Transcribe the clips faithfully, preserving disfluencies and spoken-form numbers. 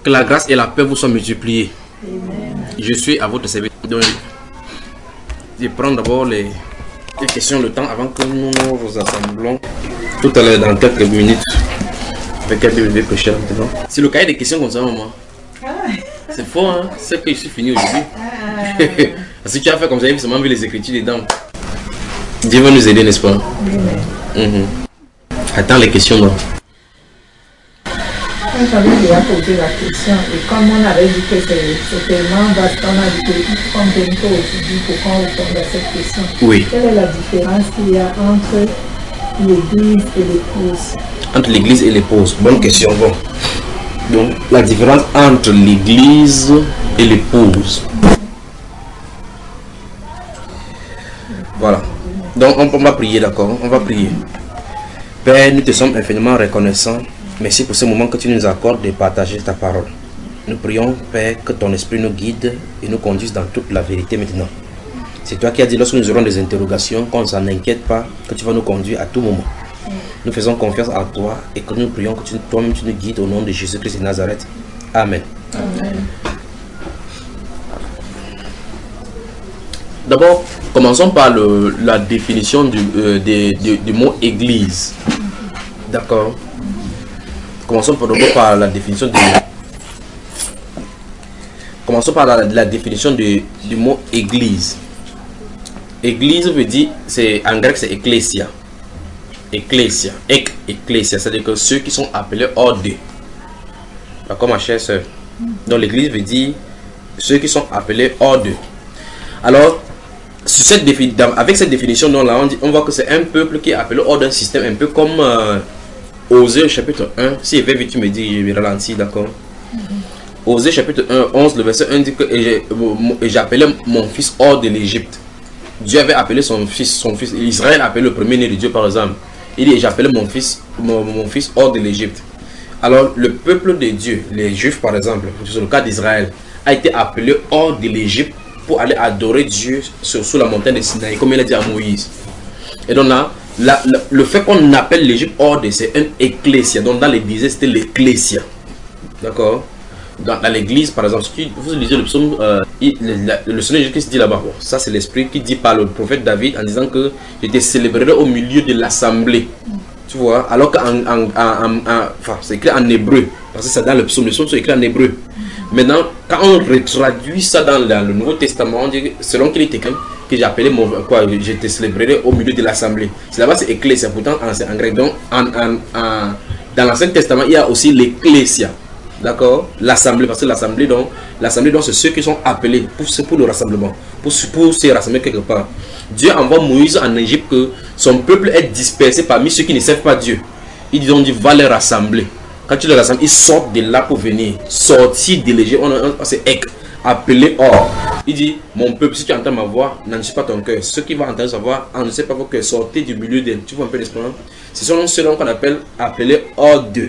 Que la grâce et la paix vous soient multipliées. Amen. Je suis à votre service. Donc, je prends d'abord les, les questions, le temps avant que nous nous assemblons. Tout à l'heure, dans quelques minutes. Avec quel bébé prêcher maintenant. C'est le cahier des questions comme ça, maman. Ah. C'est faux, hein? C'est que je suis fini aujourd'hui. Ah. Si tu as fait comme ça, il faut seulement vu les écritures dedans. Dieu va nous aider, n'est-ce pas? Oui. Mm-hmm. Attends les questions, non? J'avais déjà posé la question et comme on avait dit que c'est tellement vaste, on a dit qu'il faut qu'on vienne aujourd'hui pour qu'on réponde à cette question. Oui. Quelle est la différence qu'il y a entre l'église et l'épouse? Entre l'église et l'épouse. Bonne question. Bon. Donc, la différence entre l'église et l'épouse. Voilà. Donc, on, on va prier, d'accord? On va prier. Père, nous te sommes infiniment reconnaissants. Merci pour ce moment que tu nous accordes de partager ta parole. Nous prions, Père, que ton esprit nous guide et nous conduise dans toute la vérité maintenant. C'est toi qui as dit, lorsque nous aurons des interrogations, qu'on ne s'en inquiète pas, que tu vas nous conduire à tout moment. Nous faisons confiance en toi et que nous prions que tu, toi-même tu nous guides au nom de Jésus-Christ de Nazareth. Amen. Amen. D'abord, commençons par le, la définition du, euh, des, du, du mot église. D'accord. Commençons par, par la définition du Commençons par la, la définition du, du mot église. Église veut dire, c'est en grec c'est ecclesia. Ecclesia, ek, ecclesia, c'est-à-dire que ceux qui sont appelés hors d'eux. D'accord, ma chère soeur. Donc l'église veut dire ceux qui sont appelés hors d'eux. Alors, sur cette défi, avec cette définition, donc, là, on, dit, on voit que c'est un peuple qui est appelé hors d'un système, un peu comme euh, Osée chapitre un. Si avait vu, tu me dis, je vais ralentir, d'accord. Mm-hmm. Osée chapitre un, onze, le verset un dit que et j'appelais mon fils hors de l'Égypte. Dieu avait appelé son fils, son fils, Israël a appelé le premier-né de Dieu par exemple. Il dit, j'appelais mon fils, mon, mon fils hors de l'Égypte. Alors, le peuple de Dieu, les Juifs par exemple, sur le cas d'Israël, a été appelé hors de l'Égypte pour aller adorer Dieu sur, sous la montagne de Sinaï, comme il a dit à Moïse. Et donc là, la, la, le fait qu'on appelle l'Égypte hors de, c'est un ecclésia. Donc dans l'église, c'était l'ecclésia. D'accord? Dans, dans l'église, par exemple, si vous lisez le psaume, euh, il, le, le Seigneur Jésus-Christ dit là-bas, bon, ça c'est l'esprit qui dit par le prophète David en disant que je te célébrerai au milieu de l'assemblée. Tu vois, alors qu'en en, en, en, enfin, c'est écrit en hébreu, parce que c'est dans le psaume, le psaume c'est écrit en hébreu. Maintenant, quand on retraduit ça dans, dans le Nouveau Testament, on dit, selon qu'il est écrit, que j'ai appelé mon, quoi, je te célébrerai au milieu de l'assemblée. C'est là-bas, c'est ecclésia, pourtant en, en grec. Donc, en, en, en, dans l'Ancien Testament, il y a aussi l'ecclésia. D'accord? L'assemblée, parce que l'assemblée, donc, l'assemblée, donc, c'est ceux qui sont appelés pour, pour le rassemblement, pour, pour se rassembler quelque part. Dieu envoie Moïse en Égypte que son peuple est dispersé parmi ceux qui ne servent pas Dieu. Ils ont dit, va les rassembler. Quand tu les rassembles, ils sortent de là pour venir. Sortir de l'Égypte, on, on, on c'est ek, appelé hors. Il dit, mon peuple, si tu entends ma voix, n'en sais pas ton cœur. Ceux qui vont entendre sa voix, ne sait pas vos cœurs. Sortez du milieu d'eux. Tu vois un peu l'expérience. Ce sont ceux qu'on appelle appelés hors d'eux.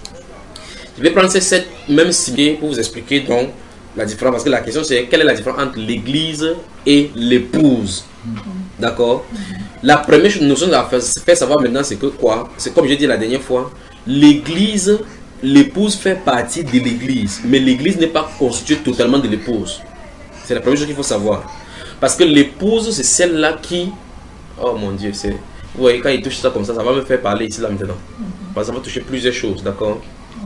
Je vais prendre ces sept mêmes signes pour vous expliquer donc la différence. Parce que la question c'est quelle est la différence entre l'église et l'épouse. D'accord. La première notion à faire savoir maintenant, c'est que quoi? C'est comme j'ai dit la dernière fois. L'église, l'épouse fait partie de l'église, mais l'église n'est pas constituée totalement de l'épouse. C'est la première chose qu'il faut savoir. Parce que l'épouse, c'est celle-là qui... Oh mon Dieu, c'est... Vous voyez, quand il touche ça comme ça, ça va me faire parler ici, là, maintenant. Parce que ça va toucher plusieurs choses, d'accord?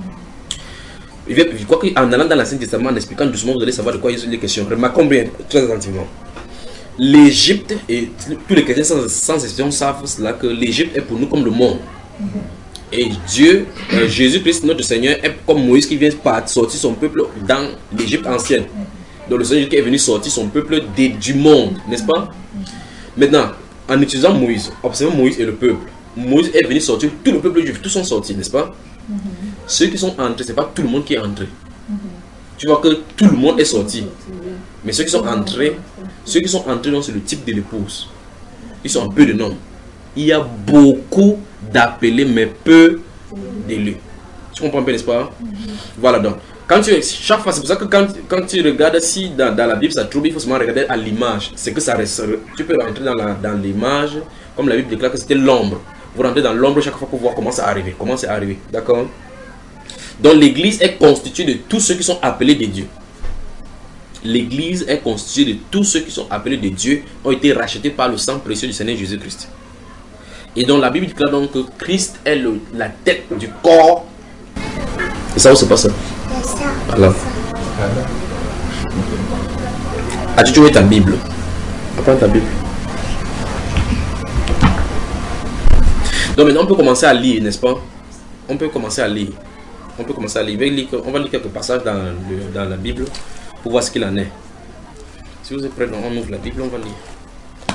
Je crois qu'en allant dans l'Ancien Testament, en expliquant doucement, vous allez savoir de quoi il est question. Remarquons bien, très attentivement. L'Égypte, et tous les chrétiens sans, sans exception savent cela, que l'Égypte est pour nous comme le monde. Et Dieu, euh, Jésus-Christ, notre Seigneur, est comme Moïse qui vient sortir son peuple dans l'Égypte ancienne. Donc le Seigneur qui est venu sortir son peuple de, du monde, n'est-ce pas? Maintenant, en utilisant Moïse, observons Moïse et le peuple. Moïse est venu sortir tout le peuple juif, tous sont sortis, n'est-ce pas? Mm-hmm. Ceux qui sont entrés, ce n'est pas tout le monde qui est entré. Mm-hmm. Tu vois que tout le monde est sorti. Mais ceux qui sont entrés, ceux qui sont entrés, c'est le type de l'épouse. Ils sont un peu de nombre. Il y a beaucoup d'appelés, mais peu d'élus. Tu comprends bien, n'est-ce pas? Mm-hmm. Voilà donc. Quand tu, chaque fois, c'est pour ça que quand, quand tu regardes, si dans, dans la Bible ça trouve, il faut seulement regarder à l'image. C'est que ça reste. Tu peux rentrer dans, la, dans l'image, comme la Bible déclare que c'était l'ombre. Vous rentrez dans l'ombre chaque fois pour voir comment ça arrive. Comment c'est arrivé. D'accord? Donc l'église est constituée de tous ceux qui sont appelés de Dieu. L'église est constituée de tous ceux qui sont appelés de Dieu, ont été rachetés par le sang précieux du Seigneur Jésus-Christ. Et donc la Bible dit donc que Christ est le, la tête du corps. Et ça, où c'est pas ça? Voilà. As-tu trouvé ta Bible? Apprends ta Bible. Donc maintenant on peut commencer à lire, n'est-ce pas? On peut commencer à lire. On peut commencer à lire. On va lire quelques passages dans, le, dans la Bible pour voir ce qu'il en est. Si vous êtes prêts, on ouvre la Bible, on va lire.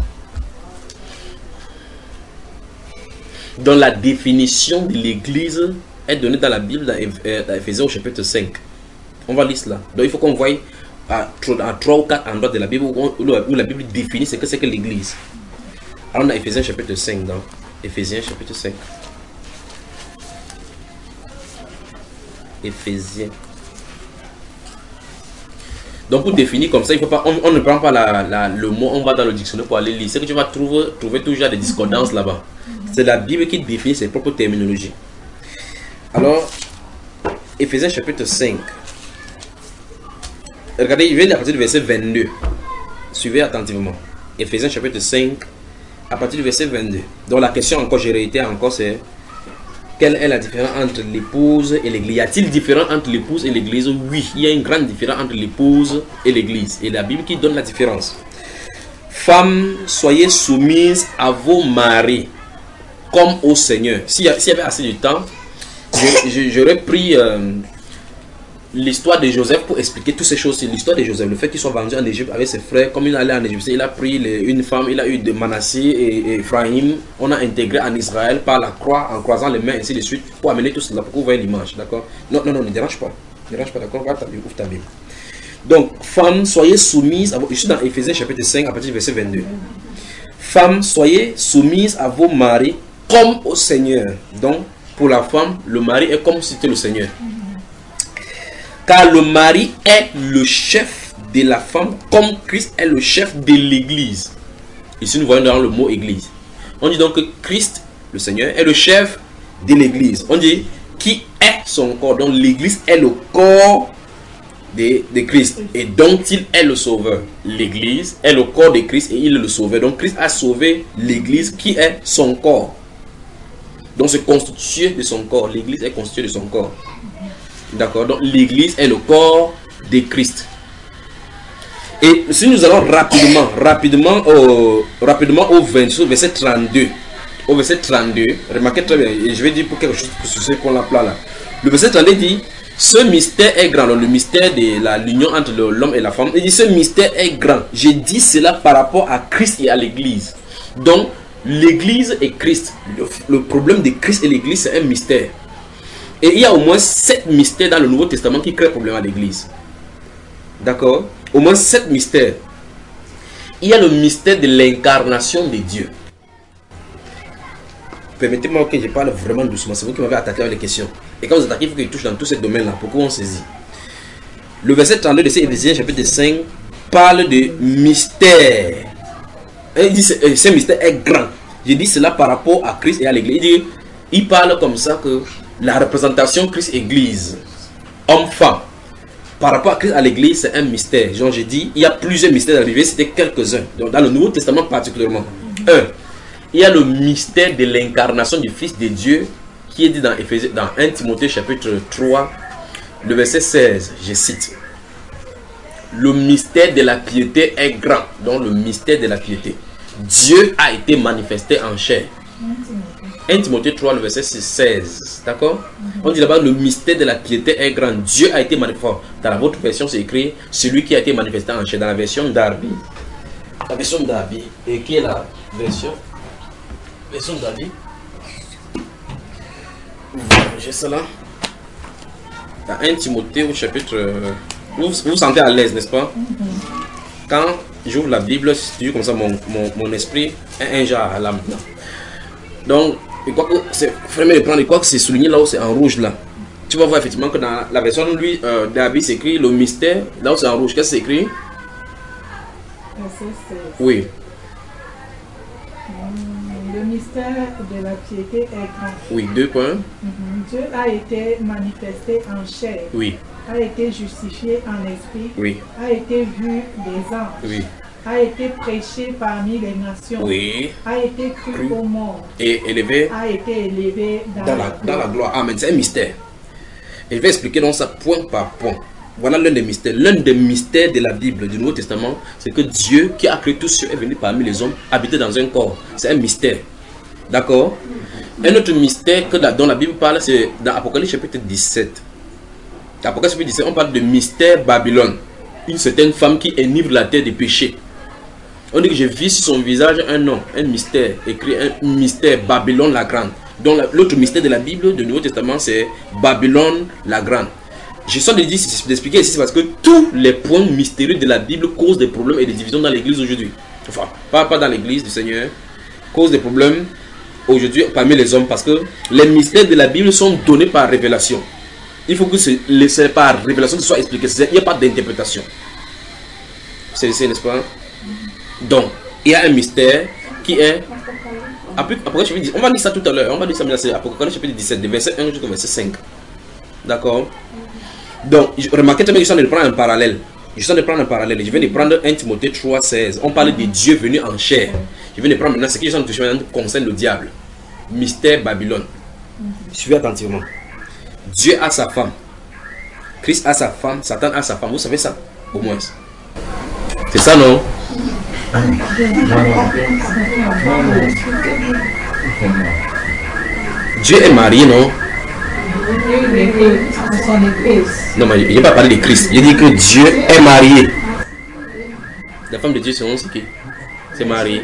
Dans la définition de l'église est donnée dans la Bible, dans Éphésiens au chapitre cinq. On va lire cela. Donc il faut qu'on voie à trois ou quatre endroits de la Bible où, où la Bible définit ce que c'est que l'église. Alors on a Éphésiens chapitre cinq. Dans Éphésiens chapitre cinq. Éphésiens. Donc pour définir comme ça, il faut pas, on, on ne prend pas la, la, le mot, on va dans le dictionnaire pour aller lire. C'est que tu vas trouver, trouver toujours des discordances là-bas. C'est la Bible qui définit ses propres terminologies. Alors, Éphésiens chapitre cinq. Regardez, je vais lire à partir du verset vingt-deux. Suivez attentivement. Éphésiens chapitre cinq, à partir du verset vingt-deux. Donc la question encore, j'ai réitéré encore, c'est quelle est la différence entre l'épouse et l'église? Y a-t-il différence entre l'épouse et l'église? Oui, il y a une grande différence entre l'épouse et l'église. Et la Bible qui donne la différence. Femmes, soyez soumises à vos maris comme au Seigneur. S'il y, y avait assez de temps, j'aurais pris euh, l'histoire de Joseph pour expliquer toutes ces choses. L'histoire de Joseph, le fait qu'il soit vendu en Égypte avec ses frères, comme il allait en Égypte, il a pris les, une femme, il a eu de Manassé et, et Ephraim, on a intégré en Israël par la croix, en croisant les mains, ainsi de suite, pour amener tout cela, pour que vous voyez l'image, d'accord? Non, non, non, ne dérange pas, ne dérange pas, d'accord? Ouvre ta Bible. Donc, femmes, soyez soumises, à vos, je suis dans Éphésiens chapitre cinq, à partir du verset vingt-deux. Femmes, soyez soumises à vos maris comme au Seigneur. Donc, pour la femme, le mari est comme si c'était le Seigneur. Car le mari est le chef de la femme, comme Christ est le chef de l'église. Ici, nous voyons dans le mot église. On dit donc que Christ, le Seigneur, est le chef de l'église. On dit qui est son corps. Donc l'église est le corps de, de Christ. Et dont il est le sauveur. L'église est le corps de Christ et il est le sauveur. Donc Christ a sauvé l'église qui est son corps. Donc c'est constitué de son corps. L'église est constituée de son corps. D'accord. Donc l'église est le corps de Christ. Et si nous allons rapidement, rapidement au, rapidement au vingt, verset trente-deux. Au verset trente-deux, remarquez très bien, et je vais dire pour quelque chose sur ce point là, là. Le verset trente-deux dit, ce mystère est grand, le mystère de l'union entre l'homme et la femme. Il dit, ce mystère est grand. J'ai dit cela par rapport à Christ et à l'église. Donc, l'église et Christ, le, le problème de Christ et l'église, c'est un mystère. Et il y a au moins sept mystères dans le Nouveau Testament qui créent problème à l'église. D'accord? Au moins sept mystères. Il y a le mystère de l'incarnation de Dieu. Permettez-moi que je parle vraiment doucement. C'est vous qui m'avez attaqué avec les questions. Et quand vous attaquez, il faut que je touche dans tous ces domaines-là pour qu'on saisit. Le verset trente-deux de Éphésiens chapitre cinq parle de mystère. Il dit que ce mystère est grand. Je dis cela par rapport à Christ et à l'église. Il dit, il parle comme ça que la représentation Christ-Église, homme-femme, par rapport à Christ à l'église, c'est un mystère. Genre, j'ai dit, il y a plusieurs mystères dans la Bible, c'était quelques-uns. Donc, dans le Nouveau Testament particulièrement. Un, il y a le mystère de l'incarnation du Fils de Dieu qui est dit dans, Éphésiens, dans un Timothée chapitre trois, le verset seize, je cite. Le mystère de la piété est grand. Donc, le mystère de la piété. Dieu a été manifesté en chair. un Timothée trois, le verset seize. D'accord? On dit là-bas, le mystère de la piété est grand. Dieu a été manifesté. Dans la votre version, c'est écrit celui qui a été manifesté en chair. Dans la version d'Arby. La version d'Arby. Et qui est la version? Version d'Arby. J'ai cela. Dans un Timothée au chapitre. Vous vous, vous sentez à l'aise, n'est-ce pas? Quand j'ouvre la Bible, c'est toujours comme ça, mon, mon, mon esprit est un genre à l'âme. Donc, je crois que c'est vraiment de prendre, je crois que c'est souligné là où c'est en rouge là. Tu vas voir effectivement que dans la version de lui, euh, d'Arby, c'est écrit le mystère, là où c'est en rouge. Qu'est-ce que c'est écrit? Oui. Le mystère de la piété est grand. Oui, deux points. Mm-hmm. Dieu a été manifesté en chair. Oui. A été justifié en esprit. Oui. A été vu des anges. Oui. A été prêché parmi les nations. Oui. A été cru, cru. Au monde. Et élevé. A été élevé dans, dans, la, dans la gloire. Amen. C'est un mystère. Et je vais expliquer donc ça point par point. Voilà l'un des mystères. L'un des mystères de la Bible, du Nouveau Testament, c'est que Dieu, qui a créé tous ceux, est venu parmi les hommes, habiter dans un corps. C'est un mystère. D'accord? Un autre mystère que la, dont la Bible parle, c'est dans Apocalypse chapitre dix-sept. Apocalypse chapitre dix-sept, on parle de mystère Babylone. Une certaine femme qui enivre la terre des péchés. On dit que je vis sur son visage un nom, un mystère, écrit un mystère Babylone la grande. Donc l'autre mystère de la Bible, du Nouveau Testament, c'est Babylone la grande. Je suis en train d'expliquer ici parce que tous les points mystérieux de la Bible causent des problèmes et des divisions dans l'église aujourd'hui. Enfin, pas, pas dans l'église du Seigneur, causent des problèmes aujourd'hui parmi les hommes parce que les mystères de la Bible sont donnés par révélation. Il faut que c'est par révélation que ce soit expliqué. Il n'y a pas d'interprétation. C'est n'est-ce pas? Donc, il y a un mystère qui est... Apocalypse, on va dire ça tout à l'heure. On va dire ça, mais c'est Apocalypse chapitre dix-sept, de verset un jusqu'au verset cinq. D'accord? Donc, remarquez très bien que je suis en train de prendre un parallèle. Je suis en train de prendre un parallèle. Je viens de prendre un Timothée trois, seize. On parle de Dieu venu en chair. Je viens de prendre maintenant ce qui je suis en train de toucher maintenant concerne le diable. Mystère Babylone. Suivez attentivement. Dieu a sa femme. Christ a sa femme. Satan a sa femme. Vous savez ça? Au moins. C'est ça, non? Dieu est marié, non? Non, mais je n'ai pas parlé de Christ. J'ai dit que Dieu est marié. La femme de Dieu, c'est on, c'est qui? C'est marié.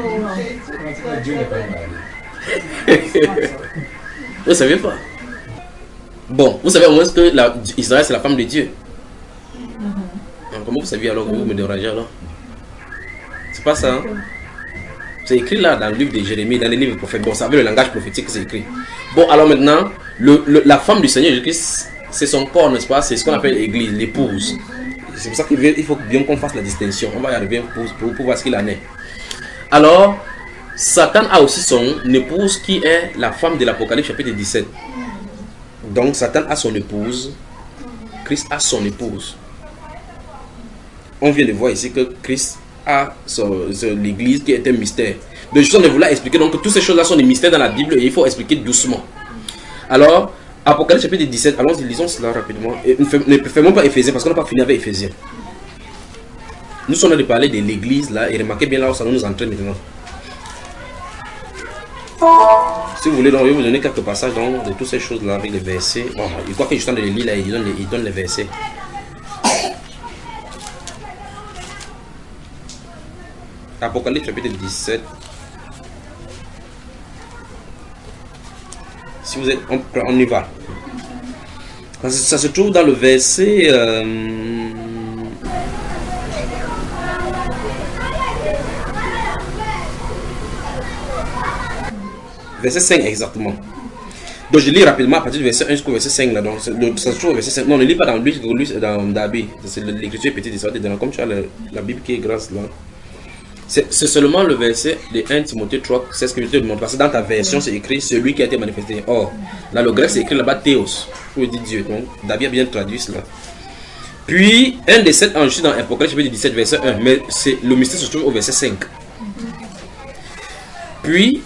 Vous ne savez pas? Bon, vous savez au moins que la, Israël, c'est la femme de Dieu. Comment vous saviez alors que vous me dérangez alors? C'est pas ça, hein? C'est écrit là dans le livre de Jérémie, dans les livres prophètes. Bon, ça veut le langage prophétique que c'est écrit. Bon, alors maintenant, le, le, la femme du Seigneur Jésus-Christ, c'est son corps, n'est-ce pas? C'est ce qu'on appelle l'église, l'épouse. C'est pour ça qu'il faut bien qu'on fasse la distinction. On va y arriver pour, pour, pour voir ce qu'il en est. Alors, Satan a aussi son épouse qui est la femme de l'Apocalypse chapitre dix-sept. Donc, Satan a son épouse. Christ a son épouse. On vient de voir ici que Christ a l'église qui est un mystère. Donc je suis en train de vous expliquer donc que toutes ces choses là sont des mystères dans la Bible et il faut expliquer doucement. Alors, Apocalypse chapitre dix-sept, allons-y, lisons cela rapidement. Et ne fermons pas Éphésiens parce qu'on n'a pas fini avec Éphésiens. Nous sommes en train de parler de l'église là et remarquez bien là où ça nous entraîne maintenant. Si vous voulez, donc, je vais vous donner quelques passages donc, de toutes ces choses là avec les versets. Bon, je crois que je suis en train de les lire là, il donne les, il donne les versets. Apocalypse chapitre dix-sept. Si vous êtes, on, on y va. Ça, ça se trouve dans le verset. Euh, verset cinq exactement. Donc je lis rapidement à partir du verset un jusqu'au verset cinq là. Donc ça se trouve au verset cinq. Non, ne lis pas dans lui, dans Dabi. C'est l'écriture petite et ça va comme tu as le, la Bible qui est grasse là. C'est seulement le verset de un Timothée trois, c'est ce que je te demande. Parce que dans ta version, c'est écrit celui qui a été manifesté. Or, dans le grec, c'est écrit là-bas Théos, pour dire Dieu. Donc, David a bien traduit cela. Puis, un des sept anges dans Apocalypse dix-sept, verset un. Mais le mystère se trouve au verset cinq. Puis,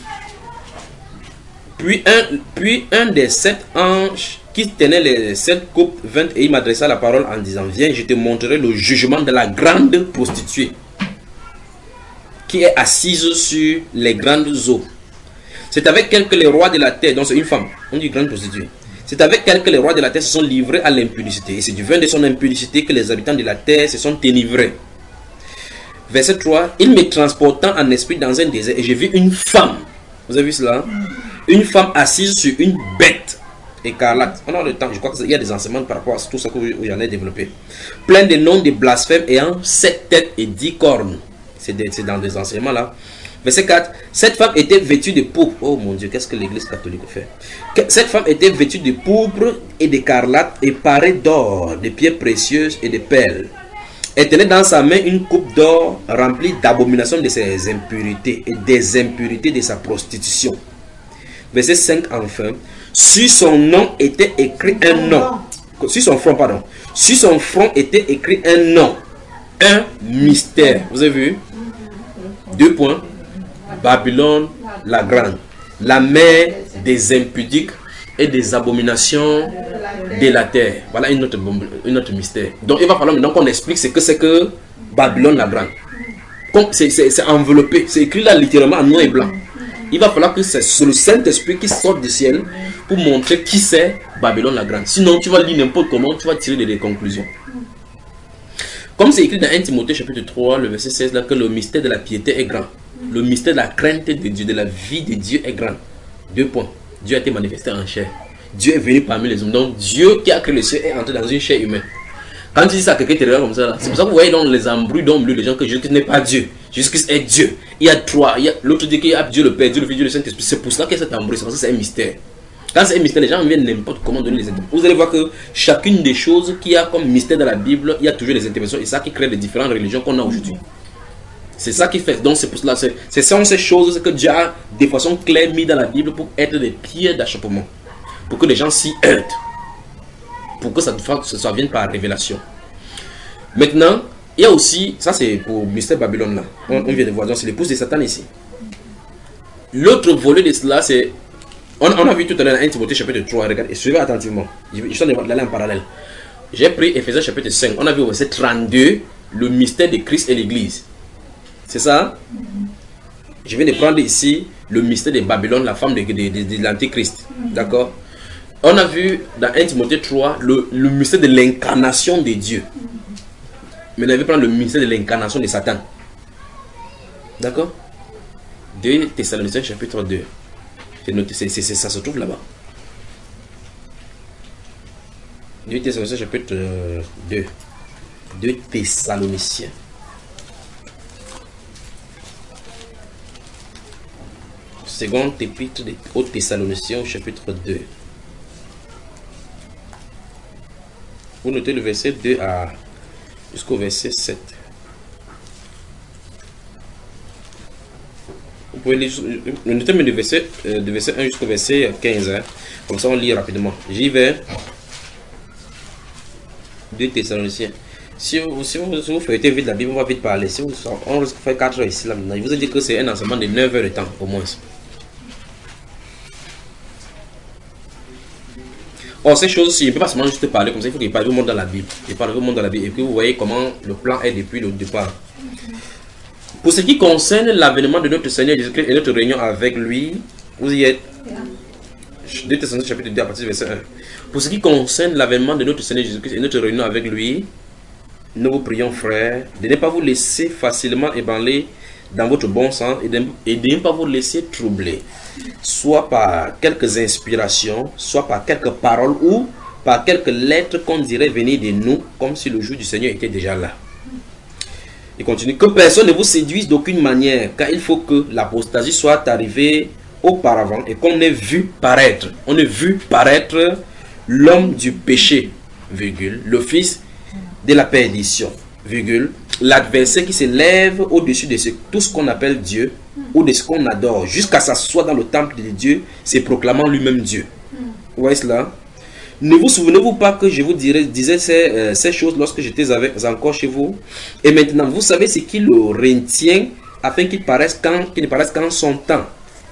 puis, un, puis un des sept anges qui tenait les sept coupes vint et il m'adressa la parole en disant: viens, je te montrerai le jugement de la grande prostituée, qui est assise sur les grandes eaux. C'est avec elle que les rois de la terre, donc c'est une femme, on dit grande prostituée. C'est avec elle que les rois de la terre se sont livrés à l'impudicité. Et c'est du vin de son impudicité que les habitants de la terre se sont enivrés. Verset trois. Il me transportant en esprit dans un désert et j'ai vu une femme. Vous avez vu cela? Une femme assise sur une bête écarlate. On a le temps, je crois qu'il y a des enseignements par rapport à tout ça que j'en ai développé. Plein de noms de blasphèmes ayant sept têtes et dix cornes. C'est dans des enseignements là. Verset quatre. Cette femme était vêtue de pourpre. Oh mon Dieu, qu'est-ce que l'église catholique fait? Cette femme était vêtue de pourpre et d'écarlate et parée d'or, de pierres précieuses et de perles. Elle tenait dans sa main une coupe d'or remplie d'abominations de ses impurités et des impurités de sa prostitution. Verset cinq enfin. Sur son nom était écrit un nom. Sur son front, pardon. Sur son front était écrit un nom. Un mystère. Vous avez vu? Deux points. Babylone la grande. La mère des impudiques et des abominations de la terre. Voilà une autre, une autre mystère. Donc il va falloir maintenant qu'on explique ce que c'est que Babylone la grande. C'est enveloppé. C'est écrit là littéralement en noir et blanc. Il va falloir que c'est le Saint-Esprit qui sorte du ciel pour montrer qui c'est Babylone la grande. Sinon, tu vas lire n'importe comment, tu vas tirer des conclusions. Comme c'est écrit dans un Timothée chapitre trois, le verset seize, là, que le mystère de la piété est grand. Le mystère de la crainte de Dieu, de la vie de Dieu est grand. Deux points. Dieu a été manifesté en chair. Dieu est venu parmi les hommes. Donc, Dieu qui a créé le ciel est entré dans une chair humaine. Quand tu dis ça à quelqu'un qui te regarde comme ça, c'est pour ça que vous voyez dans les embrouilles dans les gens que Jésus-Christ n'est pas Dieu. Jésus-Christ est Dieu. Il y a trois. L'autre dit qu'il y a Dieu le Père, Dieu le Fils, Dieu le Saint-Esprit. C'est pour ça qu'il y a cet embrouille. C'est parce que c'est un mystère. Quand c'est un mystère, les gens viennent n'importe comment donner les interprétations. Vous allez voir que chacune des choses qu'il y a comme mystère dans la Bible, il y a toujours des interprétations. Et ça qui crée les différentes religions qu'on a aujourd'hui. C'est ça qui fait. Donc c'est pour cela. Ce sont ces choses que Dieu a de façon claire mis dans la Bible pour être des pierres d'achoppement. Pour que les gens s'y heurtent. Pour que ça, ça vienne par révélation. Maintenant, il y a aussi, ça c'est pour mystère Babylone là, on, on vient de voir, donc c'est l'épouse de Satan ici. L'autre volet de cela, c'est, on, on a vu tout à l'heure un Timothée chapitre trois, regardez, suivez attentivement, je, je suis d'aller en parallèle. J'ai pris Ephésiens chapitre cinq, on a vu au verset trente-deux, le mystère de Christ et l'église. C'est ça? Je viens de prendre ici le mystère de Babylone, la femme de, de, de, de l'antéchrist, d'accord? On a vu dans un Timothée trois le, le mystère de l'incarnation de Dieu. Mais on avait prendre le mystère de l'incarnation de Satan. D'accord? deux Thessaloniciens chapitre deux. C'est noté, c'est, c'est, ça se trouve là-bas. deux Thessaloniciens chapitre deux. deux Thessaloniciens. Seconde épître aux Thessaloniciens chapitre deux. Vous notez le verset deux à jusqu'au verset sept. Vous pouvez lire notez le verset, euh, de verset un jusqu'au verset quinze. Hein. Comme ça on lit rapidement. J'y vais. deux Thessaloniciens. Si vous, si vous, si vous faites vite la Bible, on va vite parler. Si vous, on risque de faire quatre heures ici là maintenant. Je vous ai dit que c'est un enseignement de neuf heures de temps au moins. Or, ces choses-ci, il ne peut pas seulement juste parler comme ça, il faut qu'il parle au monde dans la Bible. Il parle au monde dans la Bible. Et puis vous voyez comment le plan est depuis le départ. Pour ce qui concerne l'avènement de notre Seigneur Jésus-Christ et notre réunion avec lui, vous y êtes. deux Thessaloniciens chapitre deux à partir du verset un. Pour ce qui concerne l'avènement de notre Seigneur Jésus-Christ et notre réunion avec lui, nous vous prions, frères, de ne pas vous laisser facilement ébranler dans votre bon sens et de, et de ne pas vous laisser troubler, soit par quelques inspirations, soit par quelques paroles ou par quelques lettres qu'on dirait venir de nous, comme si le jour du Seigneur était déjà là. Il continue, que personne ne vous séduise d'aucune manière, car il faut que l'apostasie soit arrivée auparavant et qu'on ait vu paraître, on ait vu paraître l'homme du péché, virgule, le fils de la perdition, virgule, l'adversaire qui s'élève au-dessus de ce, tout ce qu'on appelle Dieu ou de ce qu'on adore, jusqu'à s'asseoir dans le temple de Dieu, se proclamant lui-même Dieu. Vous voyez cela? Ne vous souvenez-vous pas que je vous dirais, disais ces, euh, ces choses lorsque j'étais encore chez vous? Et maintenant, vous savez ce qui le retient afin qu'il paraisse quand, qu'il ne paraisse qu'en son temps.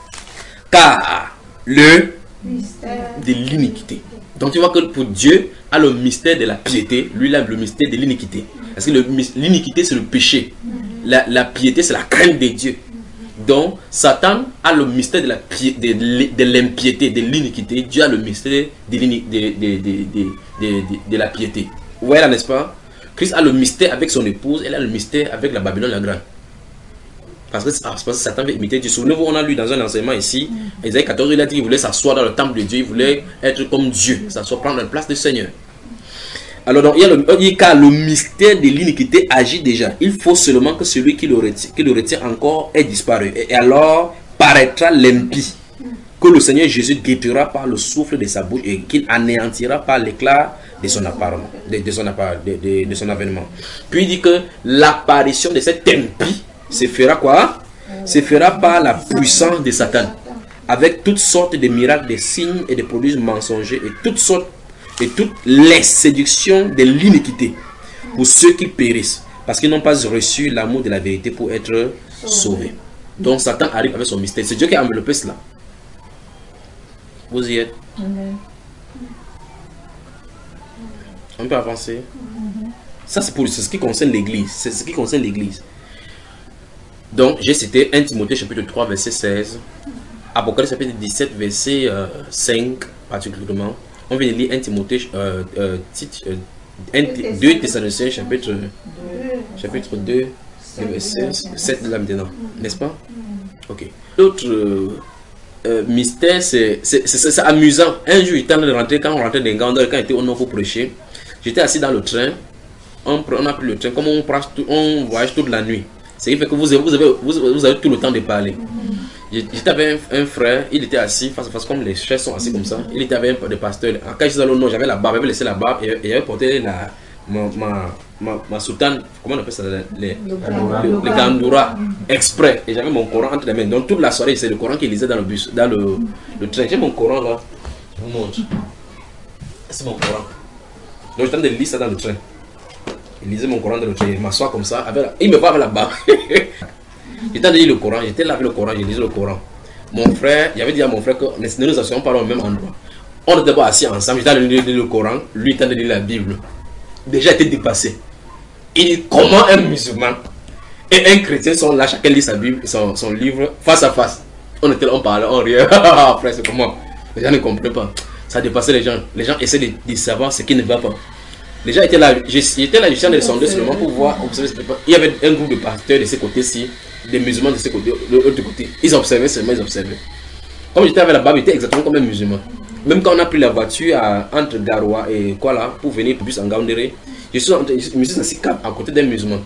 Car le mystère de l'iniquité. Donc tu vois que pour Dieu a le mystère de la piété, lui il a le mystère de l'iniquité. Parce que l'iniquité c'est le péché, la, la piété c'est la crainte de Dieu. Donc Satan a le mystère de la piété, de, de l'impiété, de l'iniquité. Dieu a le mystère de, de, de, de, de, de, de la piété. Vous voyez là, n'est-ce pas? Christ a le mystère avec son épouse, elle a le mystère avec la Babylone la grande. Parce que, parce que Satan veut imiter Dieu. Souvenez-vous, on a lu dans un enseignement ici, Ésaïe quatorze, il a dit qu'il voulait s'asseoir dans le temple de Dieu, il voulait être comme Dieu, s'asseoir, prendre la place du Seigneur. Alors, donc, il y a le, il y a le mystère de l'iniquité agit déjà. Il faut seulement que celui qui le retient, qui le retient encore ait disparu. Et, et alors, paraîtra l'impie. que le Seigneur Jésus détruira par le souffle de sa bouche et qu'il anéantira par l'éclat de son apparement, de, de, son appart, de, de, de son avènement. Puis il dit que l'apparition de cet impie se fera quoi? Se fera par la puissance de Satan, avec toutes sortes de miracles, de signes et de produits mensongers et toutes sortes et toutes les séductions de l'iniquité pour ceux qui périssent, parce qu'ils n'ont pas reçu l'amour de la vérité pour être sauvés. Donc Satan arrive avec son mystère. C'est Dieu qui a enveloppé cela. Vous y êtes? Amen. On peut avancer. Mm-hmm. Ça, c'est pour ce qui concerne l'église. C'est ce qui concerne l'église. Donc, j'ai cité un Timothée chapitre trois, verset seize. Apocalypse chapitre dix-sept, verset euh, cinq, particulièrement. On vient de lire un Timothée, euh, euh, euh, deux Thessaloniciens chapitre, chapitre deux, verset sept là maintenant. N'est-ce pas? Ok. L'autre euh, euh, mystère, c'est amusant. Un jour, il temps de rentrer, quand on rentrait dans Gandor, quand on était au nord pour prêcher, j'étais assis dans le train. On, on a pris le train, comme on, on voyage toute la nuit. C'est fait que vous avez, vous, avez, vous, vous avez tout le temps de parler. J'étais avec un, un frère, il était assis face à face, comme les chefs sont assis comme ça. Il était avec un des pasteurs. Quand je suis dans le nord, j'avais la barbe, j'avais laissé la barbe et, et j'avais porté la, ma, ma, ma, ma soutane, comment on appelle ça, les, le, le gandoura exprès. Et j'avais mon Coran entre les mains. Donc toute la soirée, c'est le Coran qu'il lisait dans le bus, dans le, le train. J'ai mon Coran là. Je vous montre. C'est mon Coran. Donc j'étais en train de lire ça dans le train. Il lisait mon Coran dans le train. Il m'assoit comme ça. Avec la, il me voit avec la barbe. J'étais en train de lire le Coran. J'étais là avec le Coran. Je lisais le Coran. Mon frère, il avait dit à mon frère que nous nous asseyons pas au même endroit. On était pas assis ensemble. J'étais en train de lire le Coran. Lui était en train de lire la Bible. Déjà été dépassé. Il dit comment un musulman et un chrétien sont là, chacun lit sa Bible, son, son livre face à face. On était là, on parlait, on riait. Après, c'est comment? Les gens ne comprenaient pas. Ça dépassait les gens. Les gens essaient de, de savoir ce qui ne va pas. Les gens étaient là, j'étais là, je suis en train de sonder seulement pour voir, observer. Il y avait un groupe de pasteurs de ce côté-ci, des musulmans de ce côté, de l'autre côté. Ils observaient seulement, ils observaient. Comme j'étais avec la barbe, j'étais exactement comme un musulman. Même quand on a pris la voiture à, entre Garoua et quoi là, pour venir plus en Gaoundéré, je suis, je me suis assis à côté d'un musulman.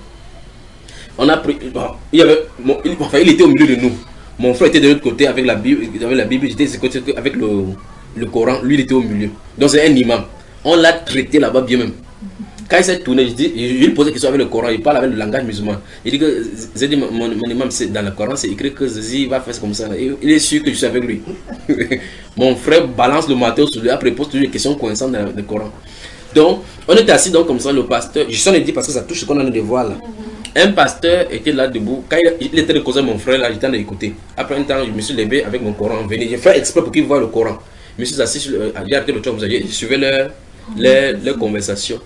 On a pris, bon, il, y avait, bon, il, enfin, il était au milieu de nous. Mon frère était de l'autre côté avec la Bible, avec la Bible, j'étais de ce côté avec le, le Coran, lui il était au milieu. Donc c'est un imam. On l'a traité là-bas bien même. Quand il s'est tourné, je dis, il posait question avec le Coran, il parle avec le langage musulman. Il dit que j'ai dit, mon, mon imam, dans le Coran, c'est écrit que Zézi va faire comme ça. Il est sûr que je suis avec lui. Mon frère balance le matin sur lui, après il pose toujours des questions coïncidences dans le Coran. Donc, on était assis donc comme ça, le pasteur, je suis en train de dire parce que ça touche ce qu'on a de voir là. Un pasteur était là debout, quand il, il était de causer mon frère là, j'étais en train d'écouter. Après un temps, je me suis levé avec mon Coran, venu, j'ai fait exprès pour qu'il voie le Coran. Je me suis assis, j'ai arrêté le truc, je suivais leur, leur, leur conversation.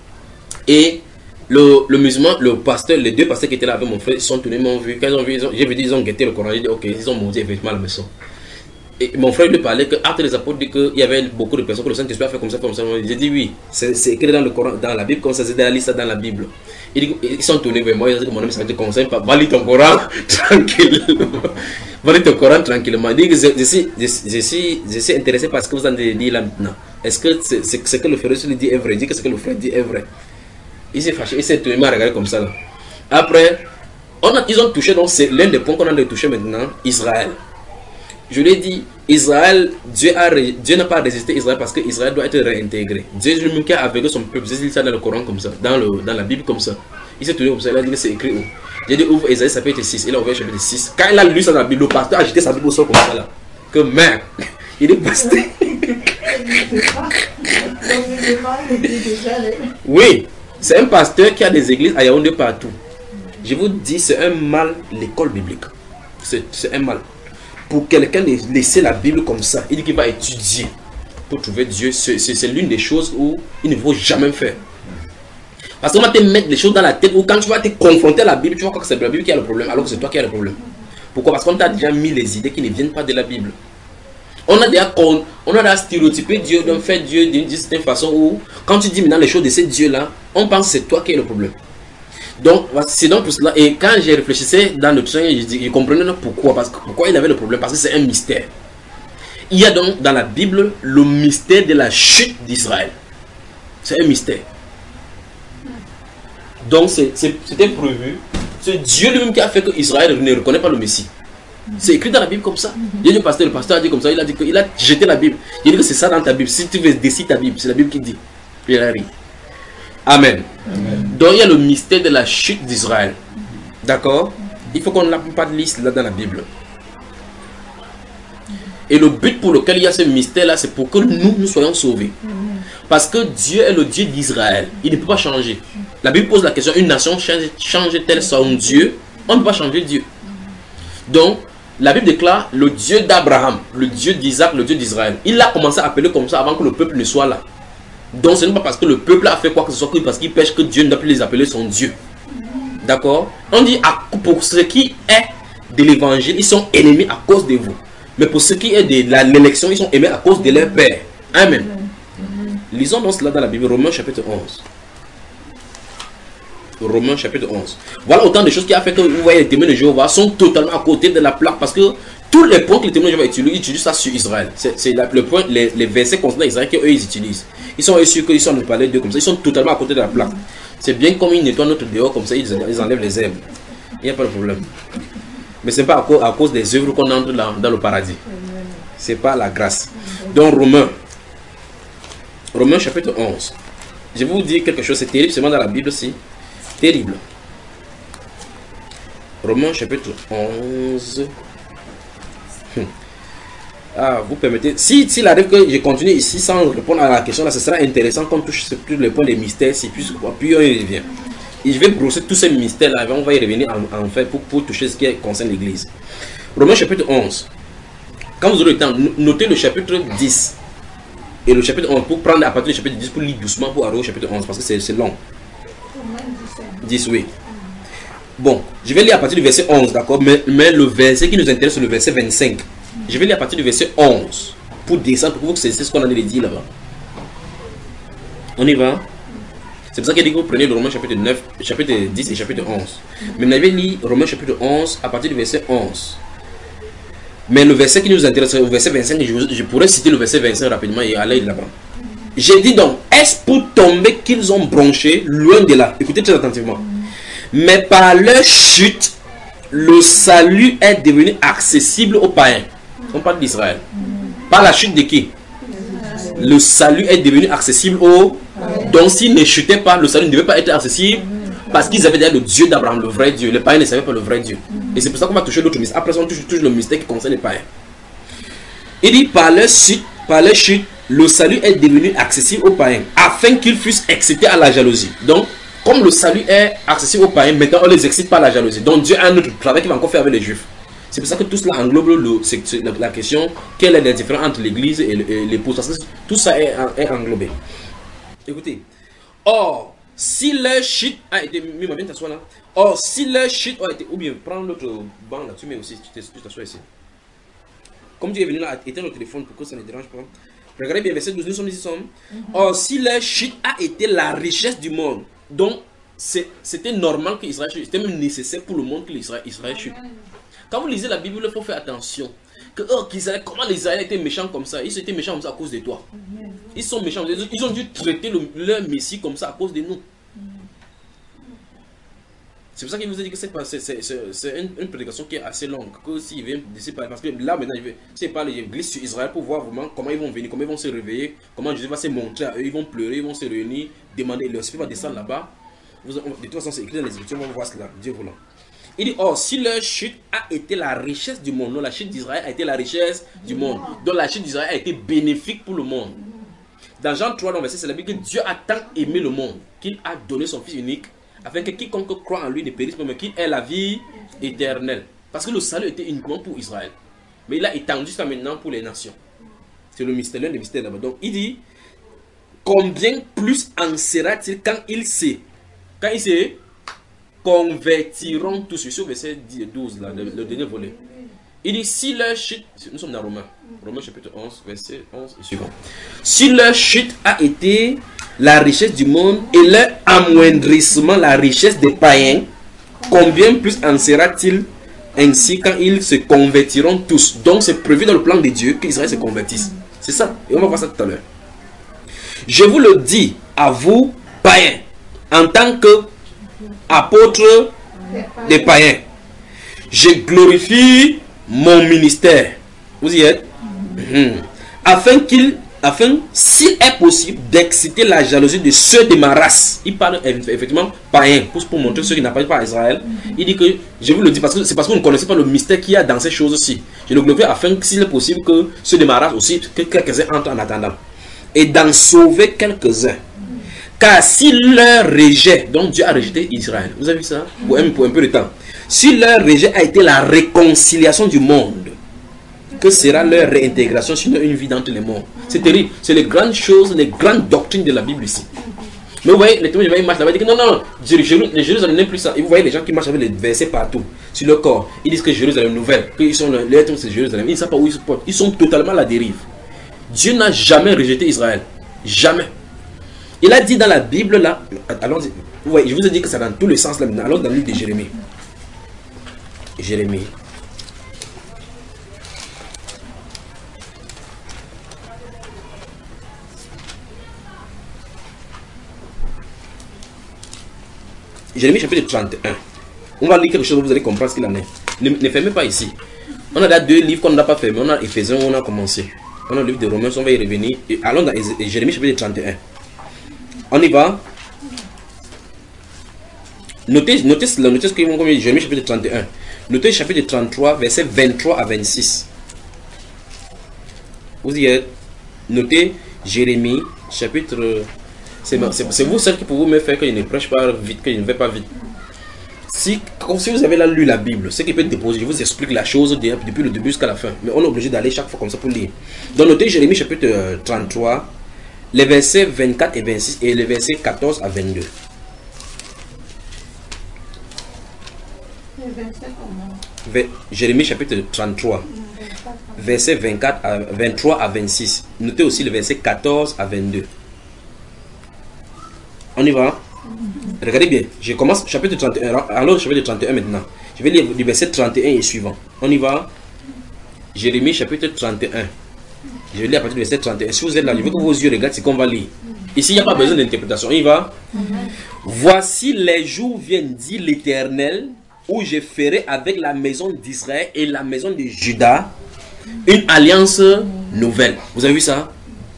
Et le, le musulman, le pasteur, les deux pasteurs qui étaient là avec mon frère, ils sont tournés, m'ont vu. Quand ils ont vu, j'ai vu, ils ont guetté le Coran. J'ai dit, ok, ils ont maudit effectivement à la maison. Et mon frère lui parlait que, après les apôtres, dit qu'il y avait beaucoup de personnes que le Saint-Esprit a fait comme ça, comme ça. J'ai dit, oui, c'est écrit dans le Coran, dans la Bible, comme ça, c'est dans la liste, dans la Bible. Ils, dit, ils sont tournés vers moi, ils ont dit que mon ami, ça ne te conseille pas, va lire ton Coran tranquillement. Va lire ton Coran tranquillement. Il dit que je, je, suis, je, je, suis, je suis intéressé par ce que vous en avez dit là maintenant. Est-ce que c'est ce que le frère lui dit est vrai? Il dit que ce que le frère dit est vrai. Il s'est fâché, il s'est tourné, il m'a regardé comme ça là. Après, on a, ils ont touché, donc c'est l'un des points qu'on a de toucher maintenant, Israël. Je l'ai dit, Israël, Dieu n'a Dieu n'a pas résisté Israël parce que Israël doit être réintégré. Dieu lui-même qui a aveuglé son peuple, j'ai dit ça dans le Coran comme ça, dans, le, dans la Bible comme ça. Il s'est tourné comme ça, il a dit que c'est écrit où? J'ai dit ouvre Isaïe chapitre six, il a ouvert chapitre six. Quand il a lu ça dans la Bible, le pasteur a jeté sa Bible au sol comme ça là. Que merde, il est pasteur. Oui. C'est un pasteur qui a des églises à Yaoundé partout. Je vous dis, c'est un mal, l'école biblique. C'est un mal. Pour quelqu'un de laisser la Bible comme ça, il dit qu'il va étudier pour trouver Dieu. C'est l'une des choses où il ne faut jamais faire. Parce qu'on va te mettre des choses dans la tête où quand tu vas te confronter à la Bible, tu vas croire que c'est la Bible qui a le problème, alors que c'est toi qui as le problème. Pourquoi? Parce qu'on t'a déjà mis les idées qui ne viennent pas de la Bible. On a déjà, on a déjà stéréotypé Dieu, d'un fait Dieu d'une certaine façon où, quand tu dis maintenant les choses de ce Dieu-là, on pense que c'est toi qui as le problème. Donc, c'est donc pour cela. Et quand j'ai réfléchi dans le train, je, je comprenais pourquoi. Parce que, pourquoi il avait le problème. Parce que c'est un mystère. Il y a donc dans la Bible le mystère de la chute d'Israël. C'est un mystère. Donc, c'était prévu. C'est Dieu lui-même qui a fait que Israël ne reconnaît pas le Messie. C'est écrit dans la Bible comme ça. Il y a un pasteur, le pasteur a dit comme ça, il a dit qu'il a jeté la Bible. Il a dit que c'est ça dans ta Bible. Si tu veux décider ta Bible, c'est la Bible qui dit. Puis il a ri. Amen. Amen. Donc il y a le mystère de la chute d'Israël. D'accord? Il faut qu'on n'a pas de liste là dans la Bible. Et le but pour lequel il y a ce mystère là, c'est pour que nous, nous soyons sauvés. Parce que Dieu est le Dieu d'Israël. Il ne peut pas changer. La Bible pose la question, une nation change-t-elle son Dieu? On ne peut pas changer Dieu. Donc, la Bible déclare le Dieu d'Abraham, le Dieu d'Isaac, le Dieu d'Israël. Il a commencé à appeler comme ça avant que le peuple ne soit là. Donc, ce n'est pas parce que le peuple a fait quoi que ce soit, que parce qu'il pêche que Dieu ne doit plus les appeler son Dieu. D'accord? On dit, à, pour ce qui est de l'évangile, ils sont ennemis à cause de vous. Mais pour ce qui est de l'élection, ils sont aimés à cause de leur père. Amen. Lisons donc cela dans la Bible, Romains chapitre onze. Romains chapitre onze. Voilà autant de choses qui a fait que vous voyez les témoins de Jéhovah sont totalement à côté de la plaque. Parce que tous les points que les témoins de Jéhovah utilisent, ils utilisent ça sur Israël. C'est le point, les, les versets concernant Israël qu'eux ils utilisent. Ils sont sûrs qu'ils sont en train de parler d'eux comme ça. Ils sont totalement à côté de la plaque. C'est bien comme ils nettoient notre dehors comme ça, ils, ils enlèvent les herbes. Il n'y a pas de problème. Mais ce n'est pas à cause, à cause des œuvres qu'on entre dans, dans le paradis. Ce n'est pas la grâce. Donc Romains. Romains chapitre onze. Je vais vous dire quelque chose, c'est terrible seulement dans la Bible aussi. Terrible. Romains chapitre onze. Hum. Ah, vous permettez. Si s'il arrive que je continue ici sans répondre à la question, là, ce sera intéressant qu'on touche sur tous les points des mystères, si puis, puis on y revient. Et je vais brosser tous ces mystères là, on va y revenir en, en fait pour, pour toucher ce qui concerne l'église. Romains chapitre onze. Quand vous aurez le temps, notez le chapitre dix. Et le chapitre onze, pour prendre à partir du chapitre dix, pour lire doucement pour arriver au chapitre onze, parce que c'est long. dix, oui. Bon, je vais lire à partir du verset onze, d'accord, mais, mais le verset qui nous intéresse, c'est le verset vingt-cinq. Je vais lire à partir du verset onze, pour descendre, pour que c'est ce qu'on a dit là-bas. On y va? C'est pour ça qu'il dit que vous prenez le Romains chapitre neuf, chapitre dix et chapitre onze. Mais vous avez lu Romains chapitre onze à partir du verset onze. Mais le verset qui nous intéresse, le verset vingt-cinq, je, je pourrais citer le verset vingt-cinq rapidement et aller là-bas. J'ai dit donc, est-ce pour tomber qu'ils ont bronché loin de là? Écoutez très attentivement. Mais par leur chute, le salut est devenu accessible aux païens. On parle d'Israël. Par la chute de qui? Le salut est devenu accessible aux... Donc s'ils ne chutaient pas, le salut ne devait pas être accessible parce qu'ils avaient déjà le Dieu d'Abraham, le vrai Dieu. Les païens ne savaient pas le vrai Dieu. Et c'est pour ça qu'on va toucher l'autre mystère. Après ça, on touche, touche le mystère qui concerne les païens. Il dit, par leur chute, par leur chute, le salut est devenu accessible aux païens, afin qu'ils fussent excités à la jalousie. Donc, comme le salut est accessible aux païens, maintenant on ne les excite pas à la jalousie. Donc Dieu a un autre travail qu'il va encore faire avec les juifs. C'est pour ça que tout cela englobe le, la, la question, quelle est la différence entre l'église et l'épouse. Tout ça est, est englobé. Écoutez, or, si leur chute a été... Mima, viens t'asseoir là. Or, si leur chute a été... Ou bien, prends l'autre banc là, tu mets aussi, tu t'assois ici. Comme Dieu est venu là, éteins le téléphone pour que ça ne dérange pas. Regardez bien, verset douze, nous sommes ici. Sommes. Mm-hmm. Or, si leur chute a été la richesse du monde, donc c'était normal qu'Israël chute, c'était même nécessaire pour le monde que Israël, Israël chute. Quand vous lisez la Bible, il faut faire attention. Que, oh, qu'Israël, comment les Israéliens étaient méchants comme ça? Ils étaient méchants comme ça à cause de toi. Ils sont méchants. Ils ont dû traiter le, leur Messie comme ça à cause de nous. C'est pour ça qu'il vous a dit que c'est une, une prédication qui est assez longue. Que s'il vient d'ici, parce que là maintenant, je vais, si je parle, je glisse sur Israël pour voir vraiment comment ils vont venir, comment ils vont se réveiller, comment Jésus va se montrer à eux. Ils vont pleurer, ils vont se réunir, demander, leur esprit va descendre là-bas. De toute façon, c'est écrit dans les Écritures, on va voir cela, Dieu voulant. Il dit, oh, si leur chute a été la richesse du monde, non, la chute d'Israël a été la richesse du monde. Donc la chute d'Israël a été bénéfique pour le monde. Dans Jean trois, dans verset, c'est la Bible que Dieu a tant aimé le monde qu'il a donné son Fils unique, afin que quiconque croit en lui ne périsse pas, mais qu'il ait la vie éternelle. Parce que le salut était uniquement pour Israël. Mais il a étendu ça maintenant pour les nations. C'est le mystère, l'un des mystères là-bas. Donc il dit, combien plus en sera-t-il quand il sait, quand il sait, convertiront tous, sur verset douze, là, le, le dernier volet. Il dit, si leur chute, nous sommes dans Romains, Romains chapitre onze, verset onze et suivant. Si leur chute a été la richesse du monde et leur amoindrissement, la richesse des païens, combien plus en sera-t-il ainsi quand ils se convertiront tous? Donc c'est prévu dans le plan de Dieu qu'Israël se convertisse. C'est ça, et on va voir ça tout à l'heure. Je vous le dis à vous, païens, en tant que apôtre des païens, je glorifie mon ministère. Vous y êtes? Mmh. Afin qu'il, afin, s'il est possible, d'exciter la jalousie de ceux de ma race. Il parle effectivement païen, pour, pour montrer ceux qui n'appartiennent pas à Israël. Il dit que, je vous le dis parce que c'est parce que vous ne connaissez pas le mystère qu'il y a dans ces choses-ci. Je le glorifie afin que s'il est possible que ceux de ma race aussi, que quelques-uns entrent en attendant. Et d'en sauver quelques-uns. Car si leur rejet, donc Dieu a rejeté Israël, vous avez vu ça? Pour un, pour un peu de temps. Si leur rejet a été la réconciliation du monde, que sera leur réintégration sinon une vie d'entre les morts? C'est terrible. C'est les grandes choses, les grandes doctrines de la Bible ici. Mais vous voyez, les témoins ils marchent là-bas, ils disent que non, non, Jérusalem, Jérusalem n'est plus ça. Et vous voyez les gens qui marchent avec les versets partout, sur le corps. Ils disent que Jérusalem est nouvelle, qu'ils sont les c'est Jérusalem. Ils ne savent pas où ils se portent. Ils sont totalement à la dérive. Dieu n'a jamais rejeté Israël. Jamais. Il a dit dans la Bible là, allons, vous voyez, je vous ai dit que c'est dans tous les sens là maintenant. Allons dans le livre de Jérémie. Jérémie. Jérémie chapitre trente et un. On va lire quelque chose, vous allez comprendre ce qu'il en est. Ne, ne fermez pas ici. On a là deux livres qu'on n'a pas fermés. On a Éphésiens, on a commencé. On a le livre de Romains, on va y revenir. Et allons dans Jérémie chapitre trente et un. On y va. Notez, notez, notez ce qu'ils vont comme Jérémie chapitre trente et un. Notez chapitre trente-trois, versets vingt-trois à vingt-six. Vous y êtes. Notez Jérémie chapitre... C'est vous seul qui pouvez me faire que je ne prêche pas vite, que je ne vais pas vite. Si, comme si vous avez là lu la Bible, ce qui peut être déposé, je vous explique la chose depuis le début jusqu'à la fin. Mais on est obligé d'aller chaque fois comme ça pour lire. Donc notez Jérémie chapitre trente-trois, les versets vingt-quatre et vingt-six et les versets quatorze à vingt-deux. Les versets comment? Jérémie chapitre trente-trois, versets vingt-quatre à vingt-trois à vingt-six. Notez aussi les versets quatorze à vingt-deux. On y va. Regardez bien. Je commence chapitre trente et un. Alors chapitre trente et un maintenant. Je vais lire du verset trente et un et suivant. On y va. Jérémie chapitre trente et un. Je vais lire à partir du verset trente et un. Si vous êtes là, je veux que vos yeux regardent ce qu'on va lire. Ici, il n'y a pas besoin d'interprétation. On y va. Voici les jours viennent, dit l'Éternel, où je ferai avec la maison d'Israël et la maison de Juda une alliance nouvelle. Vous avez vu ça?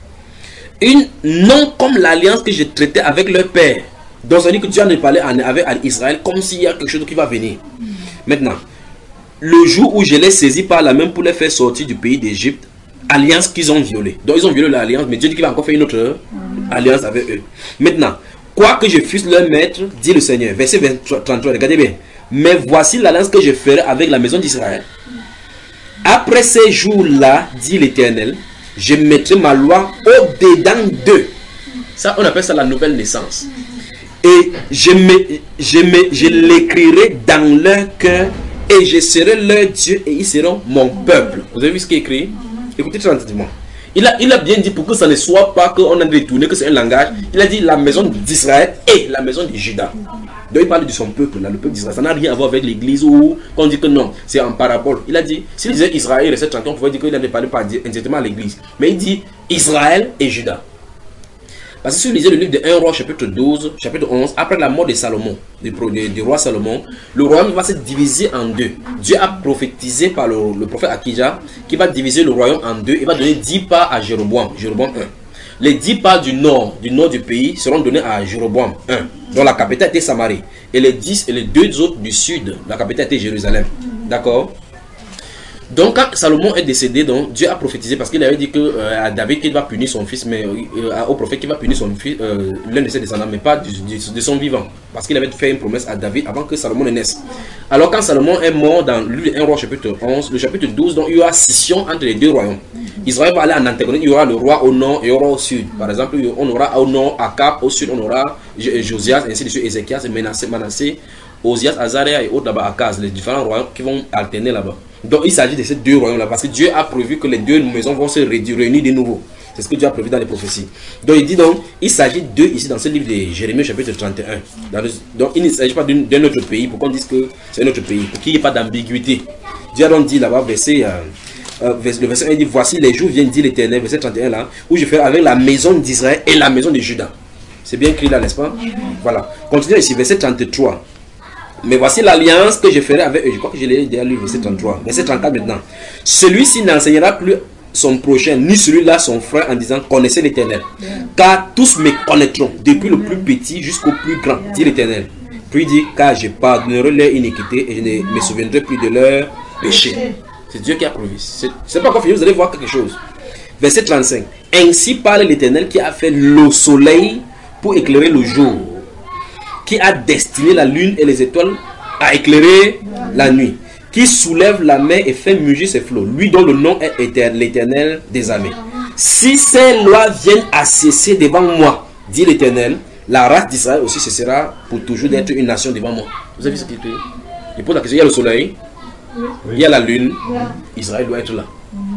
Une, non comme l'alliance que j'ai traitée avec leur père. Donc ça dit que Dieu en a parlé avec Israël comme s'il y a quelque chose qui va venir. Maintenant, le jour où je les saisis par la main pour les faire sortir du pays d'Égypte, alliance qu'ils ont violée. Donc ils ont violé l'alliance, mais Dieu dit qu'il va encore faire une autre alliance avec eux. Maintenant, quoi que je fusse leur maître, dit le Seigneur. Verset trente-trois, regardez bien. Mais voici l'alliance que je ferai avec la maison d'Israël. Après ces jours-là, dit l'Éternel, je mettrai ma loi au-dedans d'eux. Ça, on appelle ça la nouvelle naissance. Et je, me, je, me, je l'écrirai dans leur cœur et je serai leur Dieu et ils seront mon peuple. Vous avez vu ce qui est écrit? Écoutez très attentivement. Il a, il a bien dit pour que ça ne soit pas qu'on a détourné, que c'est un langage. Il a dit la maison d'Israël et la maison de Juda. Donc il parle de son peuple, là, le peuple d'Israël. Ça n'a rien à voir avec l'église où on dit que non, c'est en parabole. Il a dit, s'il disait Israël et trente ans, on pouvait dire qu'il n'avait pas parlé indirectement à l'église. Mais il dit Israël et Juda. Parce que si vous lisez le livre de un roi chapitre douze, chapitre onze, après la mort de Salomon, du, du, du roi Salomon, le royaume va se diviser en deux. Dieu a prophétisé par le, le prophète Akija qui va diviser le royaume en deux et va donner dix parts à Jéroboam, Jéroboam un. Les dix parts du nord, du nord du pays seront données à Jéroboam un, dont la capitale était Samarie. Et les dix et les deux autres du sud, la capitale était Jérusalem. D'accord? Donc quand Salomon est décédé, donc Dieu a prophétisé parce qu'il avait dit que euh, à David qu'il va punir son fils, mais euh, au prophète qu'il va punir son fils, euh, l'un de ses descendants, mais pas du, du, de son vivant, parce qu'il avait fait une promesse à David avant que Salomon ne naisse. Alors quand Salomon est mort dans le un roi chapitre onze, le chapitre douze, donc il y aura scission entre les deux royaumes. Israël va aller en antagonie, il y aura le roi au nord et il y aura au sud. Par exemple, on aura au nord Akab, au sud on aura Josias, ainsi de suite, Ézéchias, Manassé, Manassé, Osias, Azaria et autres là-bas, Akaz, les différents royaumes qui vont alterner là-bas. Donc il s'agit de ces deux royaumes-là, parce que Dieu a prévu que les deux maisons vont se réunir de nouveau. C'est ce que Dieu a prévu dans les prophéties. Donc il dit donc, il s'agit d'eux ici dans ce livre de Jérémie chapitre trente et un. Dans le, donc il ne s'agit pas d'un autre pays, pour qu'on dise que c'est un autre pays, pour qu'il n'y ait pas d'ambiguïté. Dieu a donc dit là-bas, verset, euh, euh, le verset un, il dit, voici les jours viennent, dit l'Éternel, verset trente et un là, où je ferai avec la maison d'Israël et la maison de Juda. C'est bien écrit là, n'est-ce pas? Voilà. Continuez ici, verset trente-trois. Mais voici l'alliance que je ferai avec eux. Je crois que je l'ai déjà lu, verset trente-trois. Verset trente-quatre maintenant. Celui-ci n'enseignera plus son prochain, ni celui-là son frère, en disant connaissez l'Éternel. Car tous me connaîtront, depuis le plus petit jusqu'au plus grand, dit l'Éternel. Puis il dit, car je pardonnerai leur iniquité et je ne me souviendrai plus de leur péché. C'est Dieu qui a prouvé. C'est pas encore fini, vous allez voir quelque chose. Verset trente-cinq. Ainsi parle l'Éternel qui a fait le soleil pour éclairer le jour, qui a destiné la lune et les étoiles à éclairer la nuit, qui soulève la mer et fait mugir ses flots, lui dont le nom est l'Éternel des armées. Si ces lois viennent à cesser devant moi, dit l'Éternel, la race d'Israël aussi cessera pour toujours d'être une nation devant moi. Vous avez vu ce qu'il dit? Il pose la question, il y a le soleil, il y a la lune, Israël doit être là.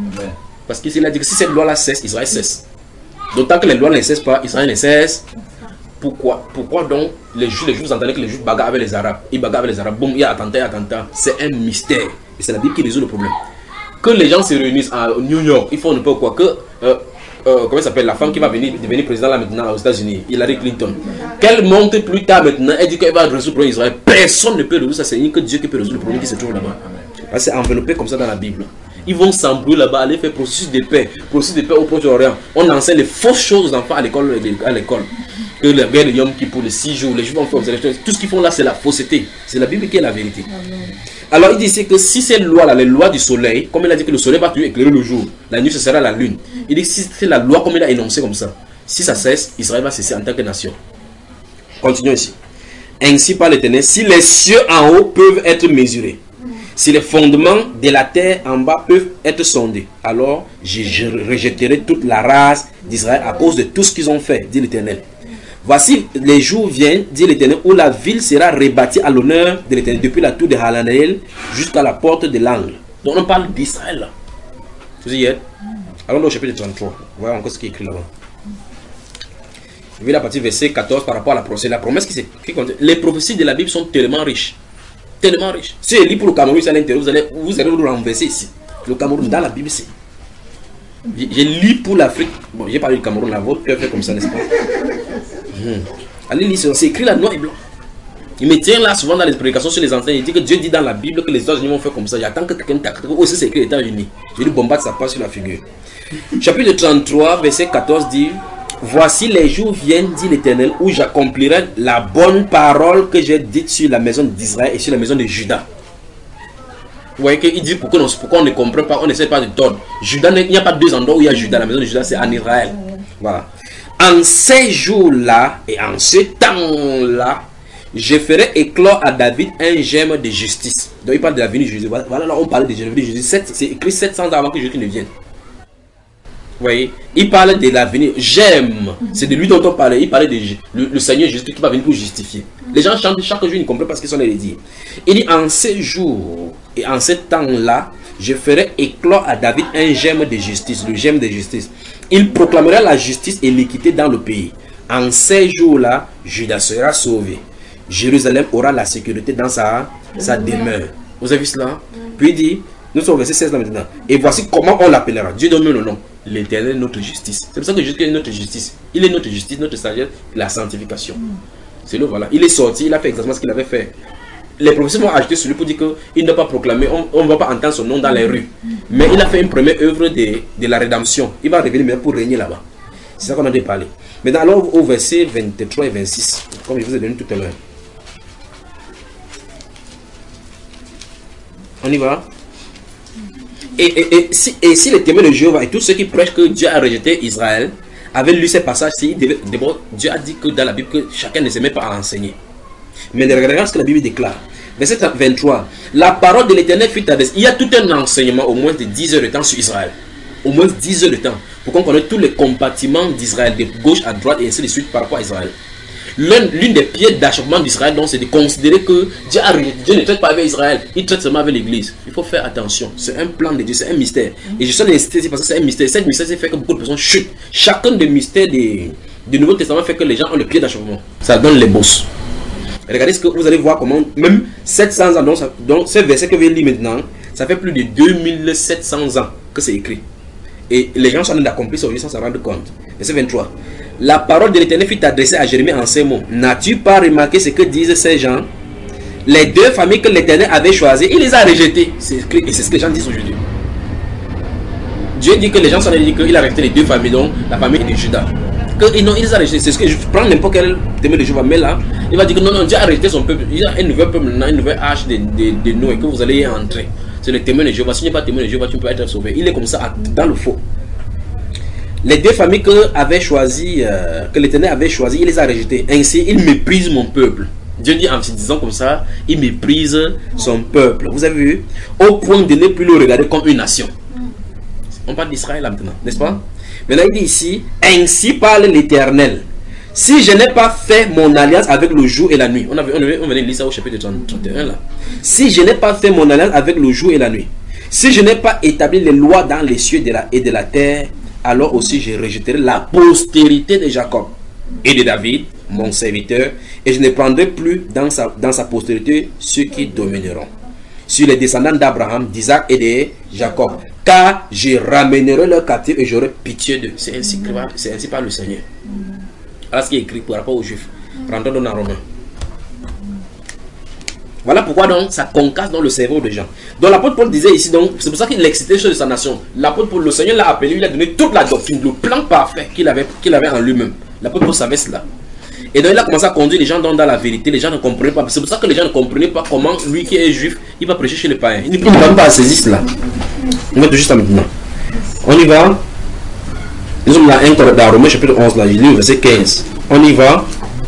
Parce qu'il a dit que si cette loi-là cesse, Israël cesse. D'autant que les lois ne cessent pas, Israël ne cesse. Pourquoi? Pourquoi donc les Juifs, les Juifs, vous entendez que les Juifs bagarrent avec les Arabes. Ils bagarrent avec les Arabes. Boum, il y a attentat, il y a attentat. C'est un mystère. Et c'est la Bible qui résout le problème. Que les gens se réunissent à New York, ils font ne pas quoi. Que, euh, euh, comment s'appelle la femme qui va venir devenir président là maintenant aux États-Unis, Hillary Clinton. Qu'elle monte plus tard maintenant, elle dit qu'elle va résoudre le problème d'Israël. Personne ne peut résoudre ça. C'est que Dieu qui peut résoudre le problème qui se trouve là-bas. Parce que c'est enveloppé comme ça dans la Bible. Ils vont s'embrouiller là-bas, aller faire processus de paix, processus de paix au Proche-Orient. On enseigne les fausses choses aux enfants à l'école, à l'école. Que la guerre de Yom Kippour, les six jours, les Juifs vont faire tout ce qu'ils font là, c'est la fausseté. C'est la Bible qui est la vérité. Amen. Alors il dit ici que si ces lois-là, les lois du soleil, comme il a dit que le soleil va toujours éclairer le jour, la nuit ce sera la lune. Il dit que si c'est la loi comme il a énoncé comme ça, si ça cesse, Israël va cesser en tant que nation. Continuons ici. Ainsi par l'Éternel, si les cieux en haut peuvent être mesurés, si les fondements de la terre en bas peuvent être sondés, alors je, je rejetterai toute la race d'Israël à cause de tout ce qu'ils ont fait, dit l'Éternel. Voici les jours viennent, dit l'Éternel, où la ville sera rebâtie à l'honneur de l'Éternel, depuis la tour de Hananel jusqu'à la porte de l'angle. Donc on parle d'Israël là. Vous y êtes? Allons au chapitre trente-trois. Voilà encore ce qui est écrit là-bas. Je vais la partie verset quatorze par rapport à la promesse. La promesse qui s'écrit. Les prophéties de la Bible sont tellement riches. Tellement riches. Si je lis pour le Cameroun, à l'intérieur, vous allez vous allez vous renverser ici. Le Cameroun, dans la Bible, c'est. Je, je lis pour l'Afrique. Bon, j'ai parlé du Cameroun, la vôtre peut faire comme ça, n'est-ce pas? Hmm. Allez lire, c'est écrit là, noir et blanc. Il me tient là souvent dans les prédications sur les anciens. Il dit que Dieu dit dans la Bible que les États-Unis vont faire comme ça. J'attends que quelqu'un t'accorde. Aussi, c'est écrit les États-Unis. Je lui bombarde sa passe sur la figure. Chapitre trente-trois, verset quatorze dit: voici les jours viennent, dit l'Éternel, où j'accomplirai la bonne parole que j'ai dite sur la maison d'Israël et sur la maison de Juda. Vous voyez qu'il dit pourquoi on, pourquoi on ne comprend pas, on n'essaie pas de tordre. Juda, il n'y a pas deux endroits où il y a Juda. La maison de Juda, c'est en Israël. Voilà. En ces jours-là et en ce temps-là, je ferai éclore à David un gemme de justice. Donc il parle de la venue de Jésus. Voilà, là on parle de la venue de Jésus. C'est écrit sept cents ans avant que Jésus ne vienne. Vous voyez, il parle de l'avenir. J'aime. C'est de lui dont on parlait. Il parlait de le, le Seigneur Jésus qui va venir pour justifier. Les gens chantent chaque jour, ils ne comprennent pas ce qu'ils sont allés dire. Il dit en ces jours et en ce temps-là, je ferai éclore à David un gemme de justice. Le gemme de justice. Il proclamera la justice et l'équité dans le pays. En ces jours-là, Juda sera sauvé. Jérusalem aura la sécurité dans sa, sa demeure. Vous avez vu cela? Puis il dit, nous sommes au verset seize là maintenant. Et voici comment on l'appellera. Dieu donne le nom. L'Éternel, notre justice. C'est pour ça que Jésus est notre justice. Il est notre justice, notre sagesse, la sanctification. C'est le voilà. Il est sorti, il a fait exactement ce qu'il avait fait. Les prophéties vont ajouter sur lui pour dire qu'il ne doit pas proclamer, on ne va pas entendre son nom dans les rues. Mais il a fait une première œuvre de, de la rédemption. Il va revenir même pour régner là-bas. C'est ça qu'on a déjà parlé. Maintenant, alors au verset vingt-trois et vingt-six, comme je vous ai donné tout à l'heure. On y va? Et, et, et, si, et si les témoins de Jéhovah et tous ceux qui prêchent que Dieu a rejeté Israël avaient lu ces passages, d'abord Dieu a dit que dans la Bible que chacun ne se met pas à enseigner. Mais regardez ce que la Bible déclare. Verset vingt-trois. La parole de l'Éternel fut adressée. Il y a tout un enseignement, au moins de dix heures de temps sur Israël. Au moins dix heures de temps. Pour qu'on connaisse tous les compartiments d'Israël, de gauche à droite et ainsi de suite par rapport à Israël. L'une des pierres d'achoppement d'Israël, donc, c'est de considérer que Dieu, a, Dieu ne traite pas avec Israël, il traite seulement avec l'Église. Il faut faire attention. C'est un plan de Dieu, c'est un mystère. Et je suis insisté ici parce que c'est un mystère. Cet mystère fait que beaucoup de personnes chutent. Chacun des mystères du de Nouveau Testament fait que les gens ont le pied d'achoppement. Ça donne les bosses. Regardez ce que vous allez voir comment, même sept cents ans, donc, ça, donc ce verset que je vais lire maintenant, ça fait plus de deux mille sept cents ans que c'est écrit. Et les gens sont en train d'accomplir ça aujourd'hui sans s'en rendre compte. Verset vingt-trois. La parole de l'Éternel fut adressée à Jérémie en ces mots. N'as-tu pas remarqué ce que disent ces gens? les deux familles que l'Éternel avait choisies, il les a rejetées. Et c'est ce que les gens disent aujourd'hui. Dieu dit que les gens sont allés dire qu'il a rejeté les deux familles, donc la famille de Judas. Que, non, il les a rejetés. C'est ce que je prends n'importe quel témoin de Jéhovah, mais là, il va dire que non, non, Dieu a rejeté son peuple. Il a un nouvel peuple maintenant, une nouvelle arche de, de, de Noé, et que vous allez y entrer. C'est le témoin de Jéhovah. Si tu n'es pas témoin de Jéhovah, tu peux être sauvé. Il est comme ça, dans le faux. Les deux familles que, avait choisi, euh, que l'Éternel avait choisi, il les a rejetées. Ainsi, il méprise mon peuple. Dieu dit en se disant comme ça, il méprise son peuple. Vous avez vu? Au point de ne plus le regarder comme une nation. On parle d'Israël maintenant, n'est-ce pas? Maintenant, il dit ici, ainsi parle l'Éternel. Si je n'ai pas fait mon alliance avec le jour et la nuit. On, avait, on, avait, on venait de lire ça au chapitre trente, trente et un là. Si je n'ai pas fait mon alliance avec le jour et la nuit. Si je n'ai pas établi les lois dans les cieux de la, et de la terre. Alors aussi je rejetterai la postérité de Jacob et de David, mon serviteur, et je ne prendrai plus dans sa, dans sa postérité ceux qui domineront sur les descendants d'Abraham, d'Isaac et de Jacob, car je ramènerai leurs captifs et j'aurai pitié d'eux. C'est ainsi, c'est ainsi par le Seigneur. Voilà ce qui est écrit par rapport aux Juifs. Rentrons dans Romains. Voilà pourquoi donc ça concasse dans le cerveau des gens. Donc l'apôtre Paul disait ici, donc c'est pour ça qu'il l'excitait sur de sa nation. L'apôtre Paul, le Seigneur l'a appelé, il a donné toute la doctrine, le plan parfait qu'il avait, qu'il avait en lui-même. L'apôtre Paul savait cela. Et donc il a commencé à conduire les gens dans, dans la vérité. Les gens ne comprenaient pas. C'est pour ça que les gens ne comprenaient pas comment lui qui est juif, il va prêcher chez les païens. Il ne peut même pas saisir cela. On va tout juste maintenant. On y va. Nous sommes là, dans Romains chapitre onze, là, il lit verset quinze. On y va.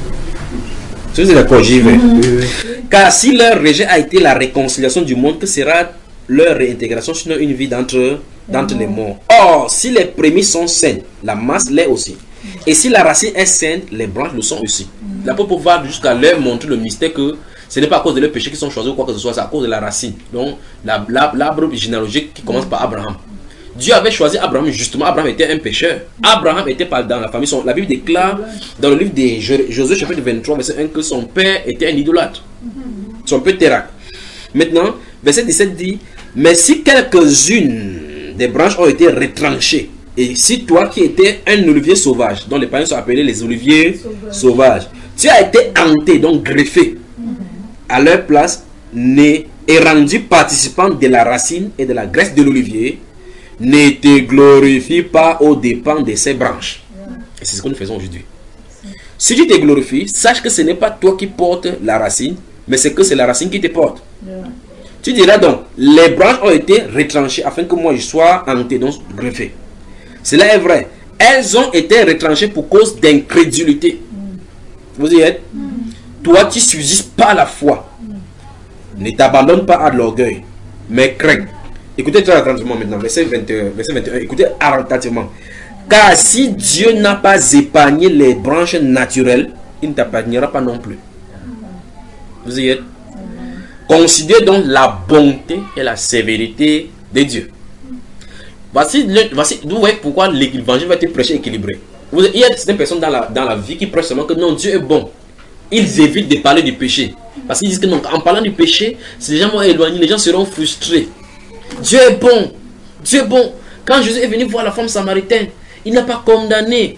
Si vous êtes d'accord, j'y vais. Car si leur rejet a été la réconciliation du monde, que sera leur réintégration sinon une vie d'entre d'entre les morts? Or, si les prémices sont saines, la masse l'est aussi. Et si la racine est saine, les branches le sont aussi. L'apôtre Paul va jusqu'à leur montrer le mystère que ce n'est pas à cause de leurs péchés qu'ils sont choisis ou quoi que ce soit, c'est à cause de la racine. Donc, l'arbre généalogique qui commence par Abraham. Dieu avait choisi Abraham, justement. Abraham était un pécheur. Abraham était pas dans la famille. Son, la Bible déclare dans le livre de Josué chapitre vingt-trois, verset un, que son père était un idolâtre. Son père Térak. Maintenant, verset dix-sept dit, mais si quelques-unes des branches ont été retranchées, et si toi qui étais un olivier sauvage, dont les païens sont appelés les oliviers sauvages, sauvages tu as été hanté, donc greffé, à leur place, né, et rendu participant de la racine et de la graisse de l'olivier, ne te glorifie pas aux dépens de ces branches. Et c'est ce que nous faisons aujourd'hui. Si tu te glorifies, sache que ce n'est pas toi qui portes la racine, mais c'est que c'est la racine qui te porte. Yeah. Tu diras donc, les branches ont été retranchées afin que moi je sois hanté, donc greffé. Cela est vrai. Elles ont été retranchées pour cause d'incrédulité. Mm. Vous y êtes? Mm. Toi, tu subsistes par la foi. Mm. Ne t'abandonne pas à l'orgueil, mais crains. Écoutez très attentivement maintenant, verset vingt et un, verset vingt et un. Écoutez attentivement. Car si Dieu n'a pas épargné les branches naturelles, il ne t'épargnera pas non plus. Vous y êtes? Considérez donc la bonté et la sévérité de Dieu. Voici, le, voici vous voyez pourquoi l'évangile va être prêché équilibré. Vous, il y a certaines personnes dans la, dans la vie qui prêchent seulement que non, Dieu est bon. Ils évitent de parler du péché. Parce qu'ils disent que non, en parlant du péché, si les gens vont éloigner, les gens seront frustrés. Dieu est bon. Dieu est bon. Quand Jésus est venu voir la femme samaritaine, il n'a pas condamné.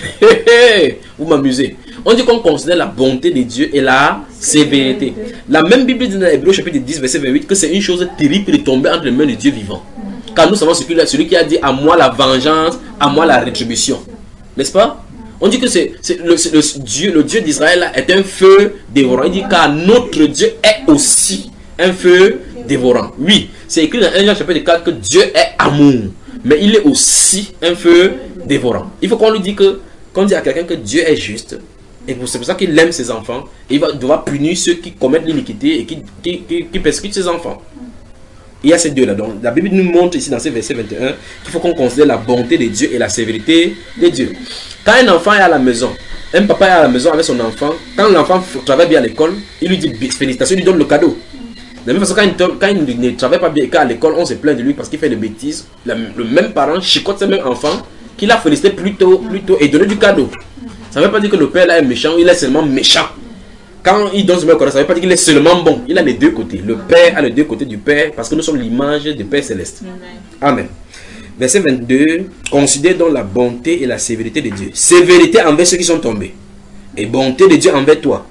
Vous m'amusez. On dit qu'on considère la bonté de Dieu et la sévérité. La même Bible dit dans Hébreux chapitre dix, verset vingt-huit, que c'est une chose terrible de tomber entre les mains de Dieu vivant. Car nous savons celui qui a dit à moi la vengeance, à moi la rétribution. N'est-ce pas? On dit que c'est le, le Dieu, le Dieu d'Israël est un feu dévorant. Il dit car notre Dieu est aussi un feu dévorant. Oui, c'est écrit dans un Jean chapitre quatre que Dieu est amour. Mais il est aussi un feu dévorant. Il faut qu'on lui dise que, qu'on dit à quelqu'un que Dieu est juste. Et c'est pour ça qu'il aime ses enfants. Et il va devoir punir ceux qui commettent l'iniquité et qui, qui, qui, qui persécutent ses enfants. Il y a ces deux-là. Donc la Bible nous montre ici dans ce verset vingt et un qu'il faut qu'on considère la bonté de Dieu et la sévérité de Dieu. Quand un enfant est à la maison, un papa est à la maison avec son enfant, quand l'enfant travaille bien à l'école, il lui dit félicitations, il lui donne le cadeau. De la même façon, quand il, quand il ne travaille pas bien et qu'à l'école, on se plaint de lui parce qu'il fait des bêtises, le, le même parent chicote ce même enfant qu'il a félicité plus tôt, plus tôt et donné du cadeau. Ça ne veut pas dire que le père là est méchant, il est seulement méchant. Quand il donne ce même cadeau, ça ne veut pas dire qu'il est seulement bon. Il a les deux côtés. Le père a les deux côtés du père parce que nous sommes l'image du Père céleste. Amen. Verset vingt-deux. Considère donc la bonté et la sévérité de Dieu. Sévérité envers ceux qui sont tombés. Et bonté de Dieu envers toi.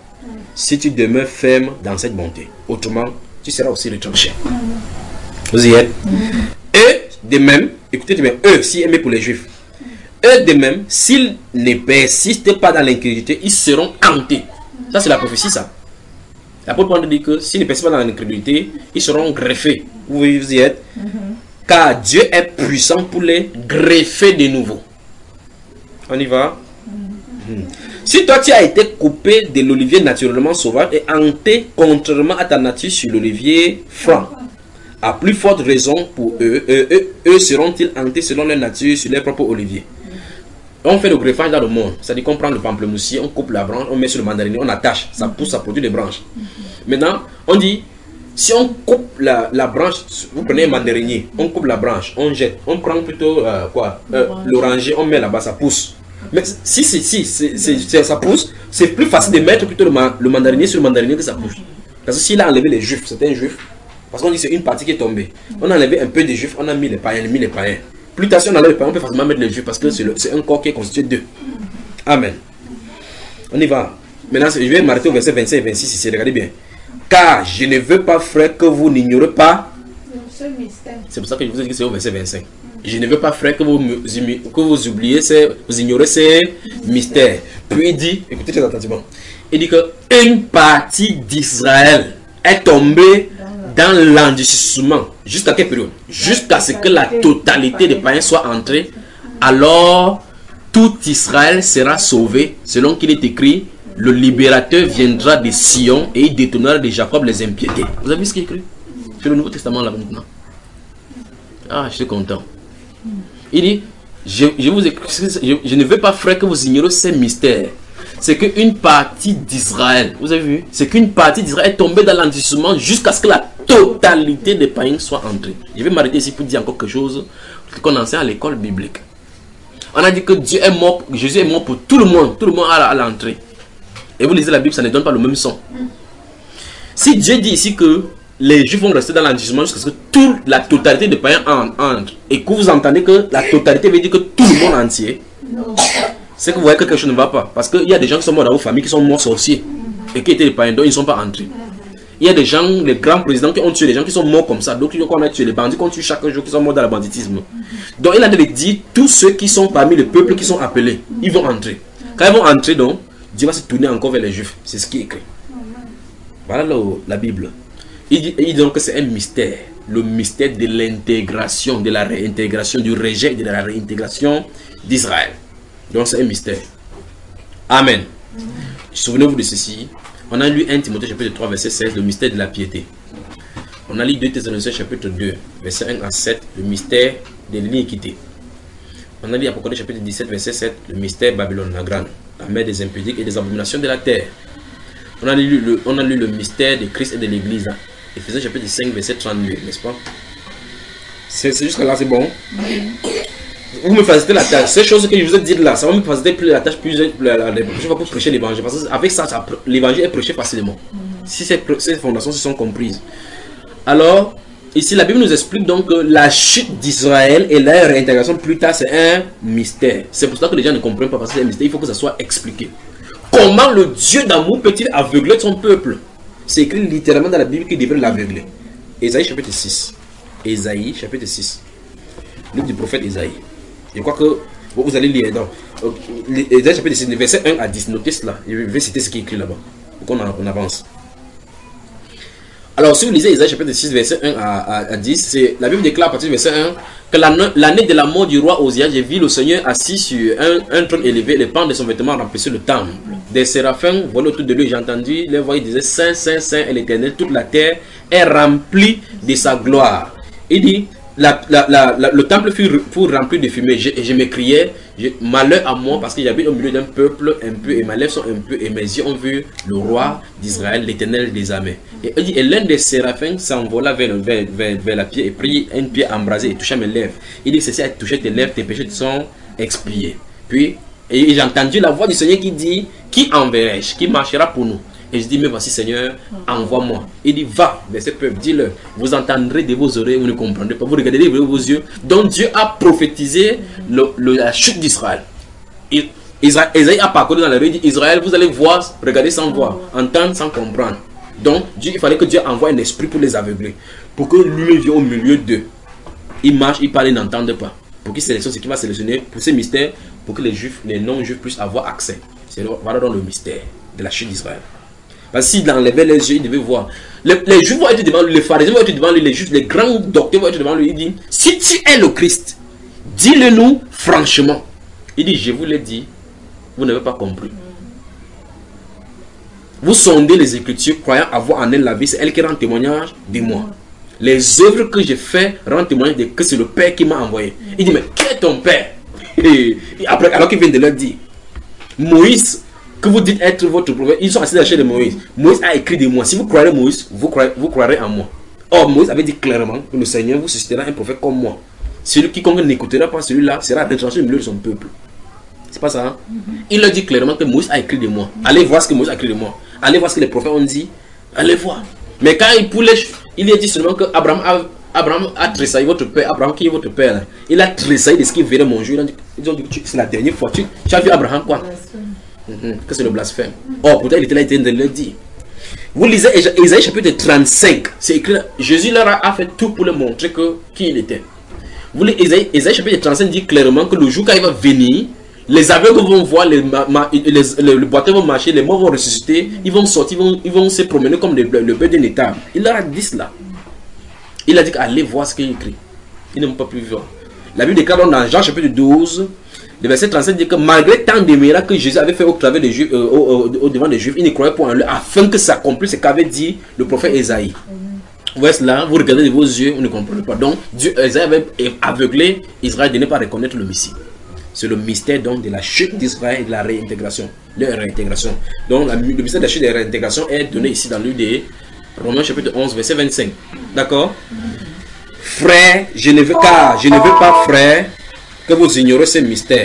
si tu demeures ferme dans cette bonté. Autrement, tu seras aussi retranché. Vous y êtes? Eux, de même, écoutez bien, eux, si aimés pour les Juifs, eux de même, s'ils ne persistent pas dans l'incrédulité, ils seront hantés. Ça, c'est la prophétie, ça. L'apôtre Paul dit que s'ils ne persistent pas dans l'incrédulité, ils seront greffés. Vous y êtes? Car Dieu est puissant pour les greffer de nouveau. On y va? Mm-hmm. Si toi tu as été coupé de l'olivier naturellement sauvage et hanté contrairement à ta nature sur l'olivier franc, à plus forte raison pour eux, eux, eux, eux seront-ils hantés selon leur nature sur leur propre olivier. On fait le greffage dans le monde, c'est-à-dire qu'on prend le pamplemoussier, on coupe la branche, on met sur le mandarinier, on attache, ça pousse, ça produit des branches. Maintenant, on dit, si on coupe la, la branche, vous prenez un mandarinier, on coupe la branche, on jette, on prend plutôt euh, quoi, euh, l'oranger, on met là-bas, ça pousse. Mais si, si, si, si, si, si ça pousse, c'est plus facile de mettre plutôt le, man, le mandarinier sur le mandarinier que ça pousse. Parce que s'il a enlevé les juifs, c'était un juif, parce qu'on dit que c'est une partie qui est tombée. On a enlevé un peu des juifs, on a mis les païens, mis les païens. Plus tard, si on enlève les païens, on peut facilement mettre les juifs parce que c'est un corps qui est constitué d'eux. Amen. On y va. Maintenant, je vais m'arrêter au verset vingt-cinq et vingt-six ici, regardez bien. Car je ne veux pas, frère, que vous n'ignorez pas. C'est pour ça que je vous ai dit que c'est au verset vingt-cinq. Je ne veux pas, frère, que vous, que vous oubliez, ces, vous ignorez ces mystères. Puis il dit, écoutez très attentivement, il dit que une partie d'Israël est tombée dans l'endurcissement. Jusqu'à quelle période? Jusqu'à ce que la totalité des païens soit entrée. Alors, tout Israël sera sauvé, selon qu'il est écrit, le libérateur viendra de Sion et il détournera de Jacob les impiétés. Vous avez vu ce qui est écrit sur le Nouveau Testament là maintenant? Ah, je suis content. Il dit, je, je, vous, je, je ne veux pas, frère, que vous ignorez ces mystères. C'est qu'une partie d'Israël, vous avez vu, c'est qu'une partie d'Israël est tombée dans l'endurcissement jusqu'à ce que la totalité des païens soit entrée. Je vais m'arrêter ici pour dire encore quelque chose qu'on enseigne à l'école biblique. On a dit que Dieu est mort, Jésus est mort pour tout le monde, tout le monde à l'entrée. Et vous lisez la Bible, ça ne donne pas le même son. Si Dieu dit ici que les Juifs vont rester dans l'endurcissement jusqu'à ce que toute la totalité des païens entre, et que vous entendez que la totalité veut dire que tout le monde entier, c'est que vous voyez que quelque chose ne va pas. Parce qu'il y a des gens qui sont morts dans vos familles, qui sont morts sorciers, et qui étaient des païens, donc ils ne sont pas entrés. Il y a des gens, les grands présidents qui ont tué des gens qui sont morts comme ça, donc on a tué les bandits qu'on tue chaque jour, qui sont morts dans le banditisme. Donc il a dit, tous ceux qui sont parmi le peuple qui sont appelés, ils vont entrer. Quand ils vont entrer, donc, Dieu va se tourner encore vers les Juifs. C'est ce qui est écrit. Voilà là, la Bible. Il dit, il dit donc que c'est un mystère. Le mystère de l'intégration, de la réintégration, du rejet, de la réintégration d'Israël. Donc c'est un mystère. Amen. Souvenez-vous de ceci. On a lu un Timothée chapitre trois, verset seize, le mystère de la piété. On a lu deux Thessaloniciens chapitre deux, verset un à sept, le mystère de l'iniquité. On a lu Apocalypse chapitre dix-sept, verset sept, le mystère Babylone la grande, la mère des impudiques et des abominations de la terre. On a lu le, on a lu le mystère de Christ et de l'Église. Éphésiens chapitre cinq, verset trente-huit, n'est-ce pas? C'est jusqu'à là, c'est bon? Vous me facilitez la tâche. Ces choses que je vous ai dites là, ça va me faciliter plus la tâche plus la, la, la, pour prêcher l'évangile. Parce qu'avec ça, ça l'évangile est prêché facilement. Si ces, ces fondations se sont comprises. Alors, ici, la Bible nous explique donc que la chute d'Israël et la réintégration plus tard, c'est un mystère. C'est pour ça que les gens ne comprennent pas, parce que c'est un mystère. Il faut que ça soit expliqué. Comment le Dieu d'amour peut-il aveugler son peuple? C'est écrit littéralement dans la Bible qu'il devrait l'aveugler. Ésaïe chapitre six. Ésaïe chapitre six. Livre du prophète Ésaïe. Je crois que vous allez lire dans Ésaïe chapitre six, verset un à dix. Notez cela. Je vais citer ce qui est écrit là-bas. Pour qu'on avance. Alors, si vous lisez Ésaïe chapitre six, verset un à dix, la Bible déclare à partir du verset un que l'année de la mort du roi Osia, j'ai vu le Seigneur assis sur un, un trône élevé, les pans de son vêtement remplissent le temple. Des séraphins volaient autour de lui, j'ai entendu les voix, ils disaient Saint, Saint, Saint est l'Éternel, toute la terre est remplie de sa gloire. Il dit, la, la, la, la, le temple fut, fut rempli de fumée, je, et je m'écriais, malheur à moi, parce que j'habite au milieu d'un peuple impur, et mes lèvres sont impures, et mes yeux ont vu le roi d'Israël, l'Éternel des armées. Et, et l'un des séraphins s'envola vers, vers, vers, vers la pierre, et prit une pierre embrasée, et toucha mes lèvres. Il dit, ceci a touché tes lèvres, tes péchés sont expiés. Puis, et j'ai entendu la voix du Seigneur qui dit, qui enverrai-je, qui marchera pour nous? Et je dis, mais voici Seigneur, envoie-moi. Il dit, va vers ce peuple, dis-le, vous entendrez de vos oreilles, vous ne comprendrez pas, vous regardez de vos yeux. Donc Dieu a prophétisé le, le, la chute d'Israël. Isaïe a parcouru dans la rue, il dit Israël, vous allez voir, regarder sans voir, entendre sans comprendre. Donc, Dieu, il fallait que Dieu envoie un esprit pour les aveugler. Pour que lui vienne au milieu d'eux. Il marche, il parle, ils n'entendent pas. Pour qu'il sélectionne ce qu'il va sélectionner pour ces mystères, pour que les juifs, les non-juifs puissent avoir accès. C'est voilà dans le mystère de la chute d'Israël. Parce que s'il enlevait les yeux, il devait voir. Les, les juifs vont être devant lui, les pharisiens vont être devant lui, les juifs, les grands docteurs vont être devant lui. Il dit, si tu es le Christ, dis-le nous franchement. Il dit, je vous l'ai dit, vous n'avez pas compris. Vous sondez les Écritures, croyant avoir en elle la vie, c'est elle qui rend témoignage de moi. Les œuvres que j'ai faites rendent témoignage de que c'est le Père qui m'a envoyé. Il dit, mais qui est ton Père? Et après, alors qu'il vient de leur dire, Moïse, que vous dites être votre prophète, ils sont assis dans la chair de Moïse. Moïse a écrit de moi. Si vous croirez Moïse, vous croirez, vous croirez en moi. Or, Moïse avait dit clairement que le Seigneur vous suscitera un prophète comme moi. Celui qui n'écoutera pas celui-là sera retranché au milieu de son peuple. C'est pas ça, hein? Mm-hmm. Il leur dit clairement que Moïse a écrit de moi. Allez voir ce que Moïse a écrit de moi. Allez voir ce que les prophètes ont dit. Allez voir. Mais quand il pouvait, il a dit seulement que Abraham a, Abraham a tressailli votre père. Abraham qui est votre père là. Il a tressailli de ce qu'il verrait mon jour. Ils ont dit que c'est la dernière fois. Tu, tu as vu Abraham quoi? Mm-hmm. Que c'est le blasphème. Oh, pourtant il était là, il était de le dire. Vous lisez Isaïe chapitre trente-cinq. C'est écrit là. Jésus leur a fait tout pour leur montrer que, qui il était. Vous lisez Isaïe, Isaïe chapitre trente-cinq dit clairement que le jour quand il va venir, les aveugles vont voir, les, ma, ma, les, les, les boiteux vont marcher, les morts vont ressusciter, ils vont sortir, ils vont, ils vont se promener comme le, le bœuf d'une étable. Il leur a dit cela. Il a dit allez voir ce qu'il écrit. Ils n'ont pas pu voir. La Bible déclare dans Jean chapitre douze, le verset trente-sept dit que malgré tant de miracles que Jésus avait fait au travers des Juifs, euh, au, au, au devant des Juifs, il ne croyait pas en lui, afin que s'accomplisse ce qu'avait dit le prophète Isaïe. Vous voyez cela, vous regardez de vos yeux, vous ne comprenez pas. Donc, Dieu, Isaïe avait aveuglé Israël de ne pas reconnaître le Messie. C'est le mystère donc de la chute d'Israël et de la réintégration. Leur réintégration. Donc la, le mystère de la chute et de la réintégration est donné ici dans l'U D Romains chapitre onze, verset vingt-cinq. D'accord? Frère, je ne veux car je ne veux pas, frère, que vous ignorez ce mystère.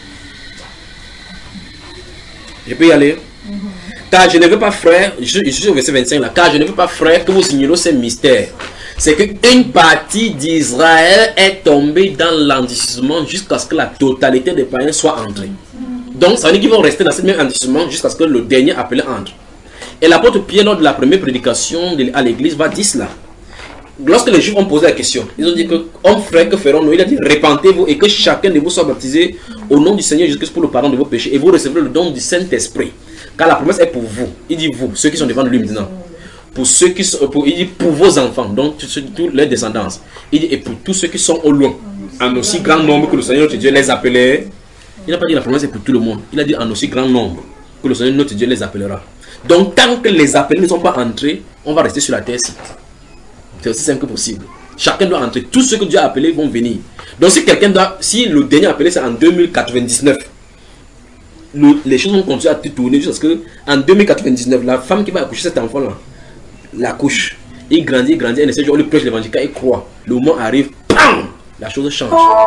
Je peux y aller? Car je ne veux pas, frère, je, je suis au verset vingt-cinq là, car je ne veux pas, frère, que vous ignorez ce mystère. C'est qu'une partie d'Israël est tombée dans l'endurcissement jusqu'à ce que la totalité des païens soit entrée. Donc, ça veut dire qu'ils vont rester dans ce même endurcissement jusqu'à ce que le dernier appelé entre. Et l'apôtre Pierre, lors de la première prédication à l'église, va dire cela. Lorsque les Juifs ont posé la question, ils ont dit que, homme frère, que ferons-nous? Il a dit, répentez-vous et que chacun de vous soit baptisé au nom du Seigneur Jésus-Christ pour le pardon de vos péchés et vous recevrez le don du Saint-Esprit. Car la promesse est pour vous. Il dit vous, ceux qui sont devant lui maintenant. Pour ceux qui sont, pour, il dit pour vos enfants, donc tous les descendants. Il dit et pour tous ceux qui sont au loin, en aussi grand nombre que le Seigneur notre Dieu les appelait. Il n'a pas dit la promesse est pour tout le monde. Il a dit en aussi grand nombre que le Seigneur notre Dieu les appellera. Donc tant que les appelés ne sont pas entrés, on va rester sur la terre. C'est aussi simple que possible. Chacun doit entrer. Tous ceux que Dieu a appelés vont venir. Donc si quelqu'un doit, si le dernier appelé c'est en deux mille quatre-vingt-dix-neuf, le, les choses vont continuer à tourner jusqu'à ce que en deux mille quatre-vingt-dix-neuf, la femme qui va accoucher cet enfant là, la couche, il grandit, il grandit, elle essaie de lui prêche l'évangile, il croit. Le moment arrive, bam, la chose change.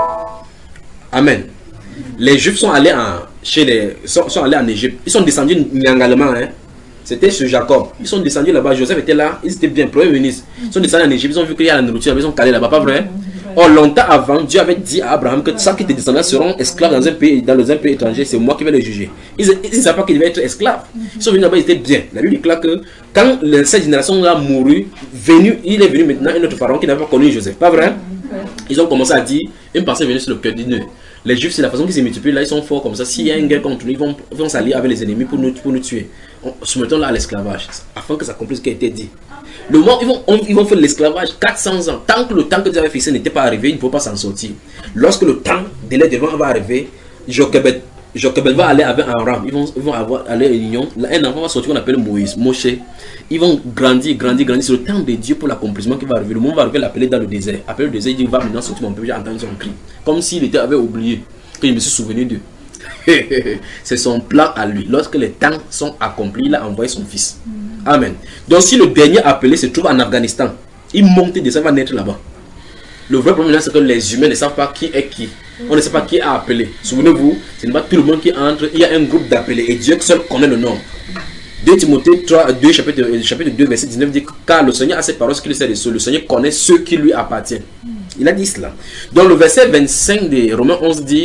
Amen. Les Juifs sont allés en, chez les, sont, sont allés en Égypte. Ils sont descendus également, hein. C'était sur Jacob. Ils sont descendus là-bas. Joseph était là. Ils étaient bien, premier ministre. Ils sont descendus en Égypte. Ils ont vu qu'il y a la nourriture. Ils ont calé là-bas, pas vrai? Or, longtemps avant, Dieu avait dit à Abraham que ceux qui te descendants seront esclaves dans un pays, dans un pays étranger. C'est moi qui vais les juger. Ils ne savaient pas qu'ils devaient être esclaves. Ils sont venus là-bas, ils étaient bien. La Bible déclare que quand cette génération-là mourut, venu, il est venu maintenant un autre pharaon qui n'avait pas connu Joseph. Pas vrai? Ils ont commencé à dire, une pensée est venue sur le cœur du nœud. Les Juifs, c'est la façon qu'ils se multiplient. Là, ils sont forts comme ça. S'il y a une guerre contre nous, ils vont, vont s'allier avec les ennemis pour nous, pour nous tuer. Soumettons-la à l'esclavage, afin que ça accomplisse ce qui a été dit. Le moment, ils vont, on, ils vont faire l'esclavage quatre cents ans. Tant que le temps que Dieu avait fixé n'était pas arrivé, il ne faut pas s'en sortir. Lorsque le temps de l'aide devant va arriver, Jochebed, Jochebed va aller avec un ram. Ils vont, ils vont avoir, aller à l'union. Un enfant va sortir qu'on appelle Moïse, Moshe. Ils vont grandir, grandir, grandir. C'est le temps de Dieu pour l'accomplissement qui va arriver. Le moment va arriver, l'appeler dans le désert. Après le désert, il dit, va maintenant sortir mon peuple, j'ai entendu son cri. Comme s'il était, avait oublié que je me suis souvenu d'eux. C'est son plan à lui. Lorsque les temps sont accomplis, il a envoyé son fils. Amen. Donc si le dernier appelé se trouve en Afghanistan, il monte et descend, va naître là-bas. Le vrai problème c'est que les humains ne savent pas qui est qui. On ne sait pas qui a appelé. Souvenez-vous, ce n'est pas tout le monde qui entre. Il y a un groupe d'appelés et Dieu seul connaît le nom. deux Timothée trois, deux, chapitre, chapitre deux, verset dix-neuf dit que car le Seigneur a cette parole qu'il sait de ceux. Le Seigneur connaît ceux qui lui appartiennent. Il a dit cela. Donc le verset vingt-cinq de Romains onze dit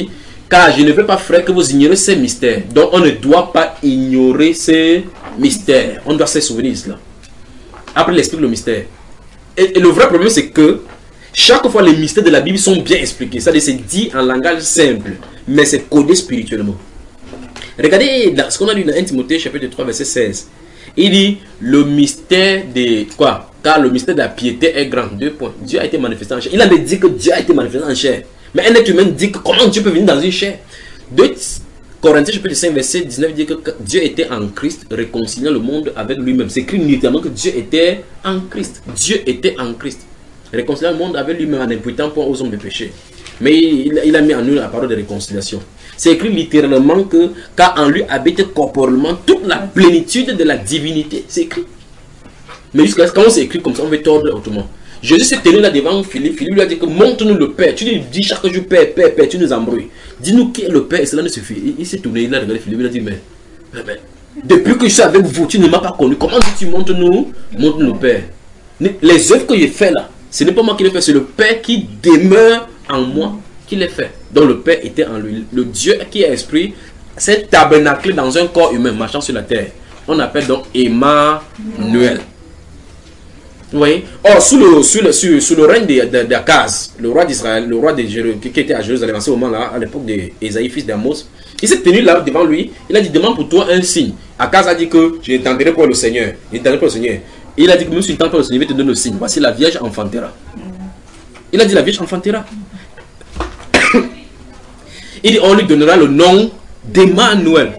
car je ne veux pas, frère, que vous ignorez ces mystères. Donc, on ne doit pas ignorer ces mystères. On doit se souvenir de cela. Après, il explique le mystère. Et, et le vrai problème, c'est que chaque fois, les mystères de la Bible sont bien expliqués. C'est-à-dire, c'est dit en langage simple, mais c'est codé spirituellement. Regardez ce qu'on a lu dans un Timothée chapitre trois, verset seize. Il dit, le mystère de quoi? Car le mystère de la piété est grand. Deux points. Dieu a été manifesté en chair. Il a dit que Dieu a été manifesté en chair. Mais un être humain dit que comment Dieu peut venir dans une chair? deux Corinthiens chapitre cinq, verset dix-neuf dit que Dieu était en Christ, réconciliant le monde avec lui-même. C'est écrit littéralement que Dieu était en Christ. Dieu était en Christ. Réconciliant le monde avec lui-même en imputant point aux hommes de péché. Mais il, il a mis en nous la parole de réconciliation. C'est écrit littéralement que car en lui habite corporellement toute la plénitude de la divinité. C'est écrit. Mais jusqu'à quand c'est écrit comme ça, on veut tordre autrement. Jésus s'est tenu là devant Philippe. Philippe lui a dit que montre-nous le Père. Tu lui dis chaque jour Père, Père, Père, tu nous embrouilles. Dis-nous qui est le Père et cela ne suffit. Il, il s'est tourné, il a regardé Philippe, il a dit mais, mais, mais depuis que je suis avec vous, tu ne m'as pas connu. Comment tu montres-nous montre-nous le Père? Les œuvres que j'ai fait là, ce n'est pas moi qui les fais, c'est le Père qui demeure en moi qui les fait. Donc le Père était en lui. Le Dieu qui est esprit s'est tabernaclé dans un corps humain marchant sur la terre. On appelle donc Emmanuel. Vous voyez? Or, sous le, sous le, sous, sous le règne d'Akaz, le roi d'Israël, le roi de Jérusalem, qui était à Jérusalem à ce moment-là, à l'époque d'Ésaïe, fils d'Amos, il s'est tenu là devant lui. Il a dit, demande pour toi un signe. Akaz a dit que je n'entendrai pas le Seigneur. Je n'entendrai pas le Seigneur. Il a dit que même si tu n'entends pas le Seigneur, je vais te donner le signe. Voici la Vierge enfantera. Il a dit la Vierge enfantera. Il dit, on lui donnera le nom d'Emmanuel.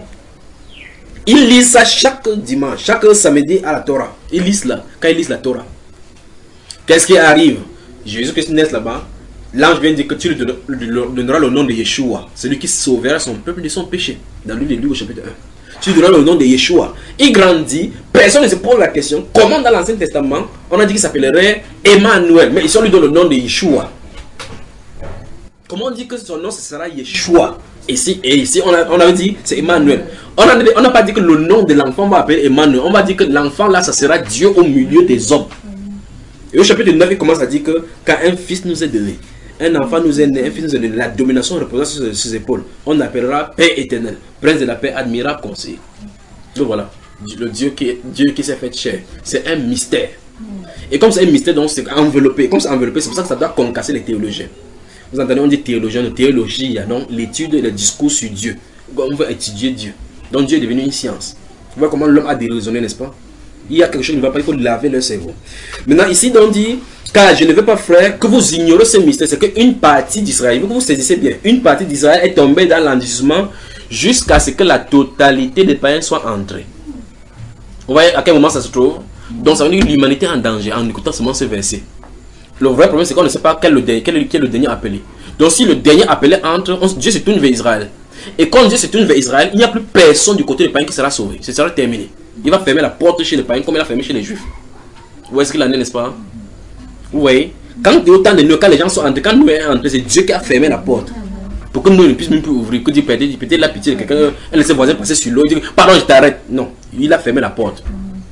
Il lit ça chaque dimanche, chaque samedi à la Torah. Il lit là, quand il lit la Torah. Qu'est-ce qui arrive? Jésus-Christ naît là-bas. L'ange vient dire que tu lui donneras le nom de Yeshua, celui qui sauvera son peuple de son péché. Dans le livre au chapitre un. Tu lui donneras le nom de Yeshua. Il grandit. Personne ne se pose la question. Comment dans l'Ancien Testament, on a dit qu'il s'appellerait Emmanuel. Mais ici on lui donne le nom de Yeshua. Comment on dit que son nom ce sera Yeshua? Et ici, et ici on, a, on avait dit c'est Emmanuel. On n'a pas dit que le nom de l'enfant va appeler Emmanuel. On va dire que l'enfant là, ça sera Dieu au milieu des hommes. Et au chapitre neuf, il commence à dire que quand un fils nous est donné, un enfant nous est né, un fils nous est donné, la domination reposera sur ses épaules. On appellera Père éternel, Prince de la paix, admirable conseiller. Donc voilà, le Dieu qui, Dieu qui s'est fait chair, c'est un mystère. Et comme c'est un mystère, donc c'est enveloppé. Comme c'est enveloppé, c'est pour ça que ça doit concasser les théologiens. Vous entendez, on dit théologien, de théologie, donc l'étude et le discours sur Dieu. On veut étudier Dieu. Donc Dieu est devenu une science. Vous voyez comment l'homme a déraisonné, n'est-ce pas? Il y a quelque chose qui ne va pas, il faut laver leur cerveau. Maintenant, ici, on dit, car je ne veux pas, frère, que vous ignorez ce mystère. C'est qu'une partie d'Israël, vous vous saisissez bien, une partie d'Israël est tombée dans l'endurcissement jusqu'à ce que la totalité des païens soit entrée. Vous voyez à quel moment ça se trouve? Donc ça veut dire que l'humanité est en danger en écoutant seulement ce verset. Le vrai problème, c'est qu'on ne sait pas quel, le dernier, quel, quel est le dernier appelé. Donc si le dernier appelé entre, on, Dieu se tourne vers Israël. Et quand Dieu se tourne vers Israël, il n'y a plus personne du côté des païens qui sera sauvé. Ce sera terminé. Il va fermer la porte chez les païens comme il a fermé chez les juifs. Vous voyez ce qu'il en est, n'est-ce pas? Vous voyez? Quand il y a autant de nœuds, quand les gens sont entrés, quand nous sommes entrés, c'est Dieu qui a fermé la porte. Pour que nous ne puissions même plus ouvrir. Que Dieu peut-être peut la pitié de quelqu'un, elle laisse ses voisins passer sur l'eau, il dit pardon, je t'arrête. Non, il a fermé la porte.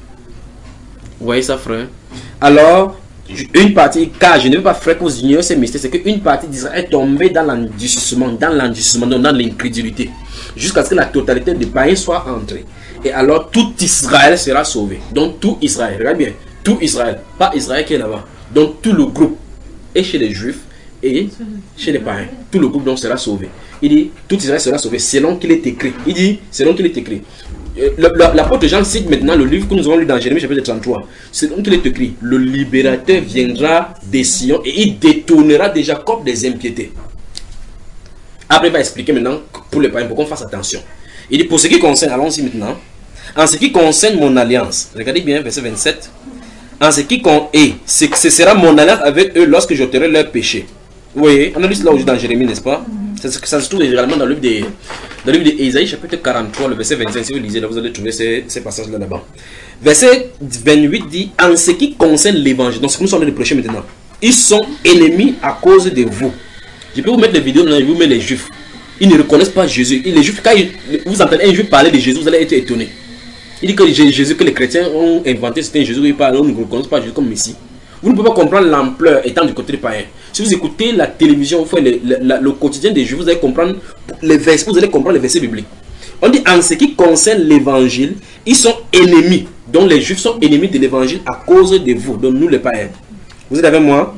Vous voyez ça, frère? Alors, une partie, car je ne veux pas, frère, que vous ignorez ces mystères, c'est qu'une partie d'Israël est tombée dans l'endurcissement, dans l'endurcissement, dans l'incrédulité, jusqu'à ce que la totalité des païens soit entrée. Et alors, tout Israël sera sauvé. Donc, tout Israël, regarde bien, tout Israël, pas Israël qui est là-bas. Donc, tout le groupe, et chez les Juifs, et chez les païens, tout le groupe donc sera sauvé. Il dit, tout Israël sera sauvé, selon qu'il est écrit. Il dit, selon qu'il est écrit. L'apôtre Jean cite maintenant le livre que nous avons lu dans Jérémie chapitre trente-trois. Selon qu'il est écrit, le libérateur viendra des Sion et il détournera de Jacob des impiétés. Après, il va expliquer maintenant pour les païens pour qu'on fasse attention. Il dit, pour ce qui concerne, allons-y maintenant, en ce qui concerne mon alliance, regardez bien verset vingt-sept, en ce qui concerne, et ce, ce sera mon alliance avec eux lorsque j'ôterai leur péché. Vous voyez, on a lu cela aujourd'hui dans Jérémie, n'est-ce pas? Ça, ça se trouve également dans le livre de, dans le livre d'Ésaïe, chapitre quarante-trois, le verset vingt-cinq. Si vous lisez là, vous allez trouver ces, ces passages-là là-bas. Verset vingt-huit dit, en ce qui concerne l'évangile, donc ce que nous sommes en train de prêcher maintenant, ils sont ennemis à cause de vous. Je peux vous mettre des vidéos, là, je vous mets les juifs. Ils ne reconnaissent pas Jésus. Et les juifs, quand ils, vous entendez un juif parler de Jésus, vous allez être étonné. Il dit que Jésus, que les chrétiens ont inventé, c'était un Jésus qui parle, on ne reconnaît pas Jésus comme Messie. Vous ne pouvez pas comprendre l'ampleur étant du côté des païens. Si vous écoutez la télévision, vous le, le, le quotidien des Juifs, vous allez comprendre les versets, vous allez comprendre les versets bibliques. On dit en ce qui concerne l'évangile, ils sont ennemis. Donc les Juifs sont ennemis de l'évangile à cause de vous, donc nous les païens. Vous êtes avec moi?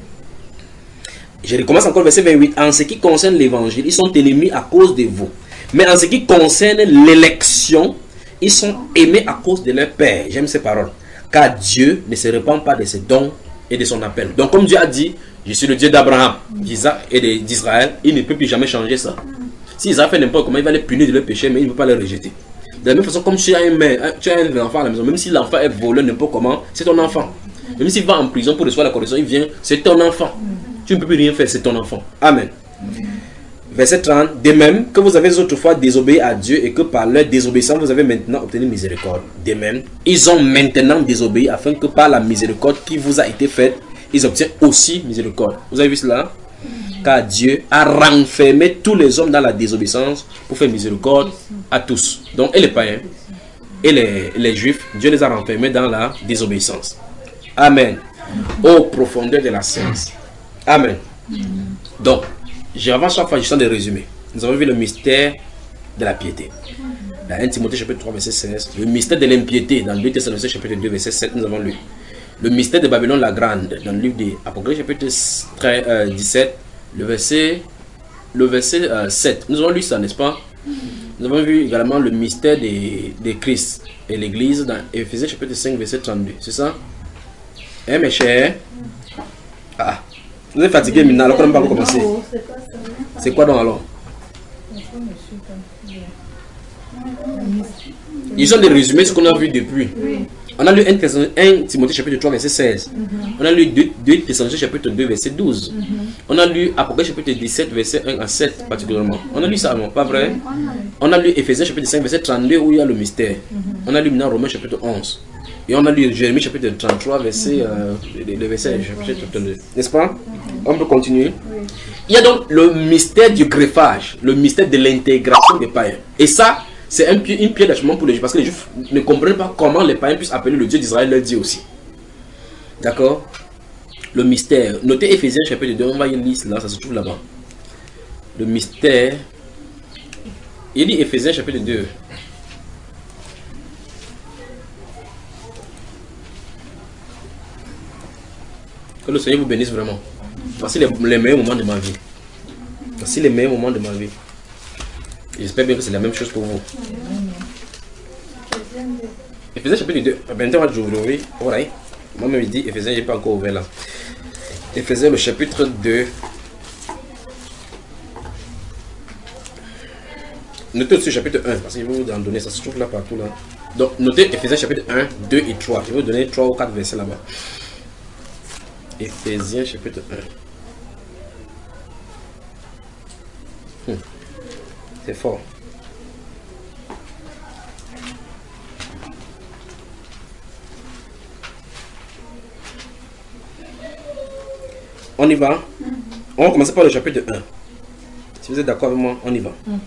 Je recommence encore le verset vingt-huit. En ce qui concerne l'évangile, ils sont ennemis à cause de vous. Mais en ce qui concerne l'élection, ils sont aimés à cause de leur Père. J'aime ces paroles. Car Dieu ne se répand pas de ses dons et de son appel. Donc comme Dieu a dit, je suis le Dieu d'Abraham, d'Isaac et d'Israël, il ne peut plus jamais changer ça. Si Israël fait n'importe comment, il va les punir de leur péché, mais il ne peut pas les rejeter. De la même façon, comme tu as, un mère, tu as un enfant à la maison, même si l'enfant est volé n'importe comment, c'est ton enfant. Même s'il va en prison pour recevoir la correction, il vient, c'est ton enfant. Tu ne peux plus rien faire, c'est ton enfant. Amen. Verset trente. De même que vous avez autrefois désobéi à Dieu et que par leur désobéissance vous avez maintenant obtenu miséricorde. De même, ils ont maintenant désobéi afin que par la miséricorde qui vous a été faite, ils obtiennent aussi miséricorde. Vous avez vu cela? Car Dieu a renfermé tous les hommes dans la désobéissance pour faire miséricorde à tous. Donc, et les païens et les, les juifs, Dieu les a renfermés dans la désobéissance. Amen. Aux profondeurs de la science. Amen. Donc, j'avance chaque fois, je sens des résumés. Nous avons vu le mystère de la piété. Dans un Timothée chapitre trois, verset seize. Le mystère de l'impiété, dans deux Thessaloniciens chapitre deux, verset sept, nous avons lu. Le mystère de Babylone la Grande, dans le livre de Apocalypse chapitre dix-sept, le verset, le verset euh, sept. Nous avons lu ça, n'est-ce pas? Nous avons vu également le mystère de, de Christ et l'Église dans Éphésiens chapitre cinq, verset trente-deux. C'est ça? Hein, mes chers? Ah, vous êtes fatigués maintenant, alors qu'on n'a pas commencé. C'est quoi donc alors? Ils ont des résumés de ce qu'on a vu depuis. On a lu un Timothée chapitre trois, verset seize. Mm-hmm. On a lu deux Thessaloniciens chapitre deux, verset douze. Mm-hmm. On a lu Apocalypse chapitre dix-sept, verset un à sept particulièrement. On a lu ça, non? Pas vrai? On a lu Éphésiens chapitre cinq, verset trente-deux où il y a le mystère. Mm-hmm. On a lu maintenant Romains chapitre onze. Et on a lu Jérémie chapitre trente-trois, verset, euh, le verset, n'est-ce pas? Mm-hmm. On peut continuer. Oui. Il y a donc le mystère du greffage, le mystère de l'intégration des païens. Et ça, c'est un, une pierre d'achoppement pour les Juifs, parce que les Juifs ne comprennent pas comment les païens puissent appeler le Dieu d'Israël leur Dieu aussi. D'accord? Le mystère. Notez Éphésiens chapitre deux, on va y lire là, ça se trouve là-bas. Le mystère. Il dit Éphésiens chapitre deux. Que le Seigneur vous bénisse vraiment. Voici les, les meilleurs moments de ma vie. Voici les meilleurs moments de ma vie. J'espère bien que c'est la même chose pour vous. Éphésiens chapitre deux. Maintenant, on va ouvrir. Alright. Moi-même, il dit Éphésiens, je n'ai pas encore ouvert là. Éphésiens, le chapitre deux. Notez aussi le chapitre un, parce que je vais vous en donner. Ça se trouve là partout là. Donc, notez Éphésiens chapitre un, deux et trois. Je vais vous donner trois ou quatre versets là-bas. Éphésiens chapitre un. Hmm. C'est fort. On y va. Mm-hmm. On va commencer par le chapitre un. Si vous êtes d'accord avec moi, on y va. Mm-hmm.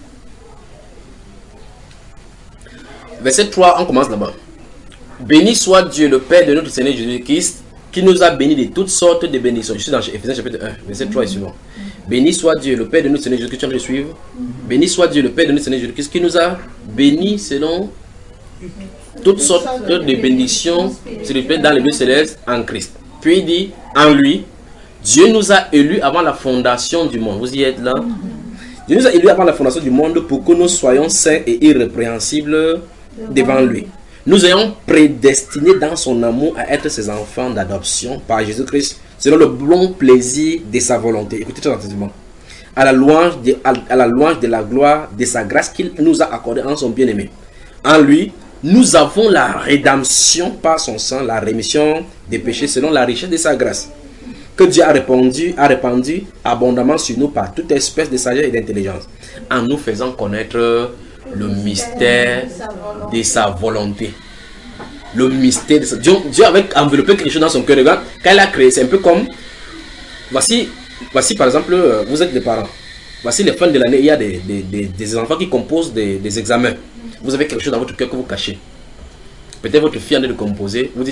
Verset trois, on commence là-bas. Béni soit Dieu, le Père de notre Seigneur Jésus-Christ, qui nous a bénis de toutes sortes de bénédictions. Je suis dans Éphésiens chapitre un, verset trois et suivant. Béni soit Dieu, le Père de notre Seigneur Jésus-Christ. Tu vas me suivre. Béni soit Dieu, le Père de notre Seigneur Jésus-Christ, qui nous a bénis selon toutes sortes de bénédictions dans les lieux célestes en Christ. Puis il dit, en lui, Dieu nous a élus avant la fondation du monde. Vous y êtes là? Dieu nous a élus avant la fondation du monde pour que nous soyons saints et irrépréhensibles devant lui. Nous ayons prédestinés dans son amour à être ses enfants d'adoption par Jésus-Christ, selon le bon plaisir de sa volonté. Écoutez très attentivement. À la louange de, à, à la louange de la gloire de sa grâce qu'il nous a accordée en son bien-aimé. En lui, nous avons la rédemption par son sang, la rémission des péchés selon la richesse de sa grâce, que Dieu a répandu, a répandu abondamment sur nous par toute espèce de sagesse et d'intelligence, en nous faisant connaître le mystère de sa volonté. Le mystère de sa... Dieu, Dieu avait enveloppé quelque chose dans son cœur. Regarde, quand il a créé, c'est un peu comme... Voici, voici par exemple, vous êtes des parents. Voici les fins de l'année, il y a des, des, des, des enfants qui composent des, des examens. Vous avez quelque chose dans votre cœur que vous cachez. Peut-être votre fille en est de composer. Vous dites,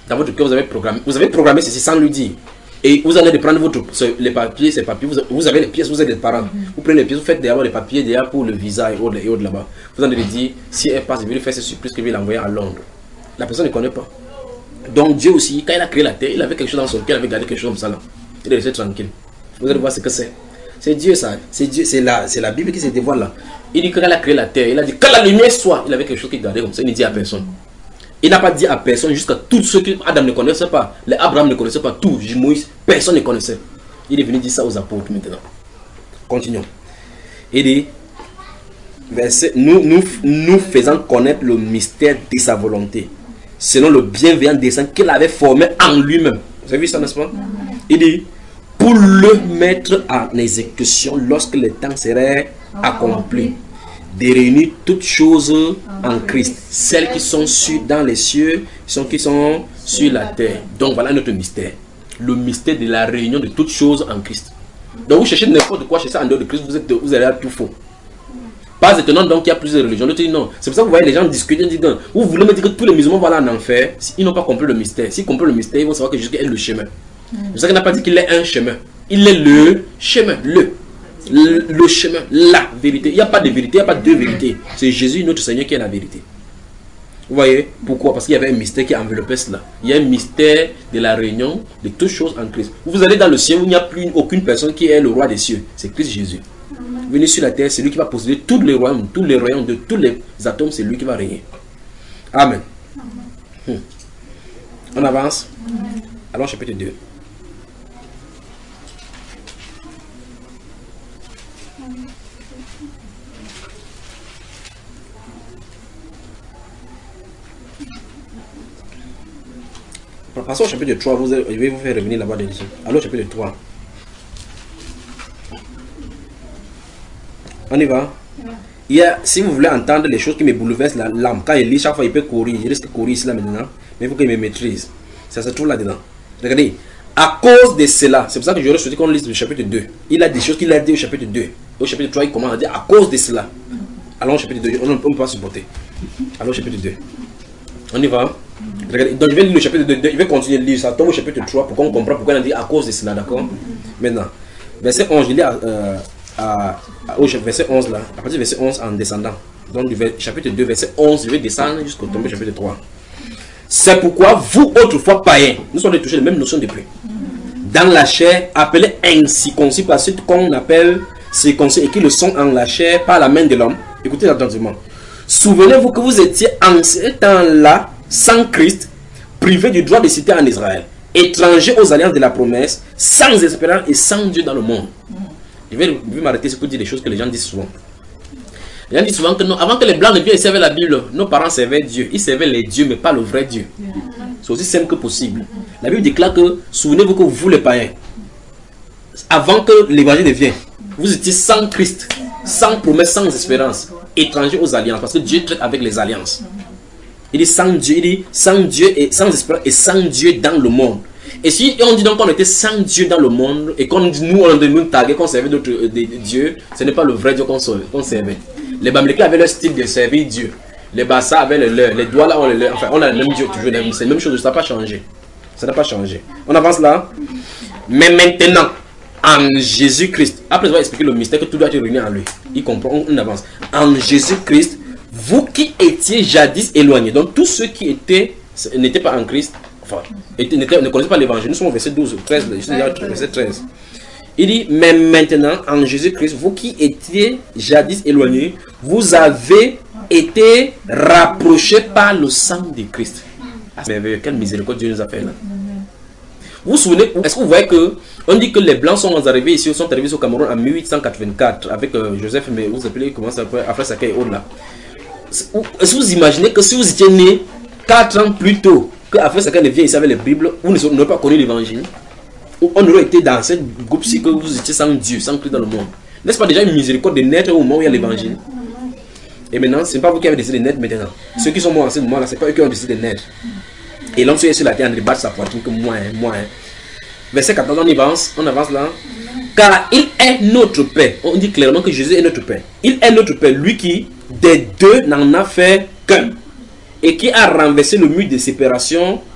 Dans votre cœur, vous avez programmé, vous avez programmé ceci sans lui dire. Et vous allez prendre votre, les papiers, ces papiers, vous, vous avez les pièces, vous êtes des parents. Mm-hmm. Vous prenez les pièces, vous faites d'abord les papiers déjà pour le visa et autres, et autres là-bas. Vous allez lui dire, si elle passe, je vais lui faire ce surprise que je vais l'envoyer à Londres. La personne ne connaît pas. Donc Dieu aussi, quand il a créé la terre, il avait quelque chose dans son cœur, il avait gardé quelque chose comme ça là. Il est resté tranquille. Vous allez voir ce que c'est. C'est Dieu ça. C'est Dieu, c'est la, c'est la Bible qui se dévoile là. Il dit que quand il a créé la terre, il a dit que la lumière soit. Il avait quelque chose qu'il gardait comme ça. Il ne dit à personne. Il n'a pas dit à personne jusqu'à tous ceux que Adam ne connaissait pas. Les Abraham ne connaissaient pas. Tout, Moïse, personne ne connaissait. Il est venu dire ça aux apôtres maintenant. Continuons. Il dit, verset, nous, nous, nous faisons connaître le mystère de sa volonté, selon le bienveillant dessein qu'il avait formé en lui-même. Vous avez vu ça, n'est-ce pas? Il dit, pour le mettre en exécution lorsque le temps serait accompli, de réunir toutes choses en Christ, celles qui sont sur, dans les cieux, celles qui sont sur la terre. Donc voilà notre mystère, le mystère de la réunion de toutes choses en Christ. Donc vous cherchez n'importe quoi, cherchez en dehors de Christ, vous, êtes, vous allez tout faux. Pas étonnant donc qu'il y a plusieurs religions. Non, c'est pour ça que vous voyez les gens discuter, ils disent, vous voulez me dire que tous les musulmans vont aller en enfer? Ils n'ont pas compris le mystère. S'ils comprennent le mystère, ils vont savoir que Jésus est le chemin. C'est pour ça qu'il n'a pas dit qu'il est un chemin. Il est le chemin, le, le, le chemin, la vérité. Il n'y a pas de vérité, il n'y a pas deux vérités. C'est Jésus, notre Seigneur, qui est la vérité. Vous voyez pourquoi? Parce qu'il y avait un mystère qui enveloppait cela. Il y a un mystère de la réunion de toutes choses en Christ. Vous allez dans le ciel où il n'y a plus aucune personne qui est le roi des cieux. C'est Christ Jésus. Venez sur la terre, c'est lui qui va posséder tous les royaumes, tous les royaumes de tous les atomes, c'est lui qui va régner. Amen. Hmm. On avance. Alors chapitre deux. Passons au chapitre trois, vous, je vais vous faire revenir là-bas dessus. Alors chapitre trois. On y va. Il y a, si vous voulez entendre les choses qui me bouleversent l'âme, quand il lit, chaque fois il peut courir, il risque de courir ici là maintenant, mais il faut qu'il me maîtrise. Ça se trouve là-dedans. Regardez, à cause de cela, c'est pour ça que j'aurais souhaité qu'on lise le chapitre deux. Il a des choses qu'il a dit au chapitre deux. Au chapitre trois, il commence à dire à cause de cela. Allons au chapitre deux, on ne peut pas supporter. Allons au chapitre deux. On y va. Regardez, donc je vais lire le chapitre deux, je vais continuer de lire ça, tombe au chapitre trois pour qu'on comprenne pourquoi il a dit à cause de cela, d'accord? Maintenant, verset onze, je lis à, euh, à, à, au verset onze là, à partir du verset onze en descendant. Donc du chapitre deux, verset onze, je vais descendre jusqu'au tomber chapitre trois. C'est pourquoi vous, autrefois païens, nous sommes touchés les mêmes notions depuis. Dans la chair, appelés incirconcis par ceux qu'on appelle circoncis et qui le sont en la chair par la main de l'homme. Écoutez attentivement. Souvenez-vous que vous étiez en ce temps-là sans Christ, privés du droit de cité en Israël, étrangers aux alliances de la promesse, sans espérance et sans Dieu dans le monde. Je vais, vais m'arrêter sur pour dire des choses que les gens disent souvent. Les gens disent souvent que non, avant que les blancs ne viennent servir la Bible, nos parents servaient Dieu. Ils servaient les dieux, mais pas le vrai Dieu. C'est aussi simple que possible. La Bible déclare que, souvenez-vous que vous les païens, avant que l'évangile ne vienne, vous étiez sans Christ, sans promesse, sans espérance, étrangers aux alliances, parce que Dieu traite avec les alliances. Il dit sans Dieu, il dit sans Dieu et sans espérance et sans Dieu dans le monde. Et si on dit donc qu'on était sans Dieu dans le monde et qu'on dit nous on nous taguait qu'on servait d'autres euh, dieux, ce n'est pas le vrai Dieu qu'on qu servait. Les Bamlékites avaient leur style de servir Dieu. Les Bassa avaient le leur. Les doigts là on le leur. Enfin on a le même Dieu toujours. C'est la même chose, ça n'a pas changé. Ça n'a pas changé. On avance là. Mais maintenant, en Jésus-Christ, après avoir expliqué le mystère que tout doit être réuni en lui, il comprend, on, on avance. En Jésus-Christ, vous qui étiez jadis éloignés, donc tous ceux qui étaient n'étaient pas en Christ, enfin, étaient, ne connaissaient pas l'évangile, nous sommes au verset douze, treize, verset treize. Il dit, mais maintenant, en Jésus-Christ, vous qui étiez jadis éloignés, vous avez été rapprochés par le sang de Christ. Ah, merveilleux, quelle miséricorde Dieu nous a fait là. Vous vous souvenez, est-ce que vous voyez que on dit que les Blancs sont arrivés ici, sont arrivés au Cameroun en mille huit cent quatre-vingt-quatre avec euh, Joseph, mais vous appelez comment ça s'appelle, Afra Sakay et autres là. Est-ce que vous imaginez que si vous étiez né quatre ans plus tôt que Afra Sakay ne vient ici avec les Bibles, vous n'aurez pas connu l'évangile, on aurait été dans cette groupe-ci que vous étiez sans Dieu, sans Christ dans le monde. N'est-ce pas déjà une miséricorde de naître au moment où il y a l'évangile? Et maintenant, ce n'est pas vous qui avez décidé de naître maintenant. Ceux qui sont morts en ce moment-là, ce n'est pas eux qui ont décidé de naître. Et l'homme sur la terre, on débat sa poitrine que moi, hein, moi. Hein. Verset quatorze, on avance, on avance là. Car il est notre Père. On dit clairement que Jésus est notre Père. Il est notre Père, lui qui, des deux, n'en a fait qu'un. Et qui a renversé le mur de séparation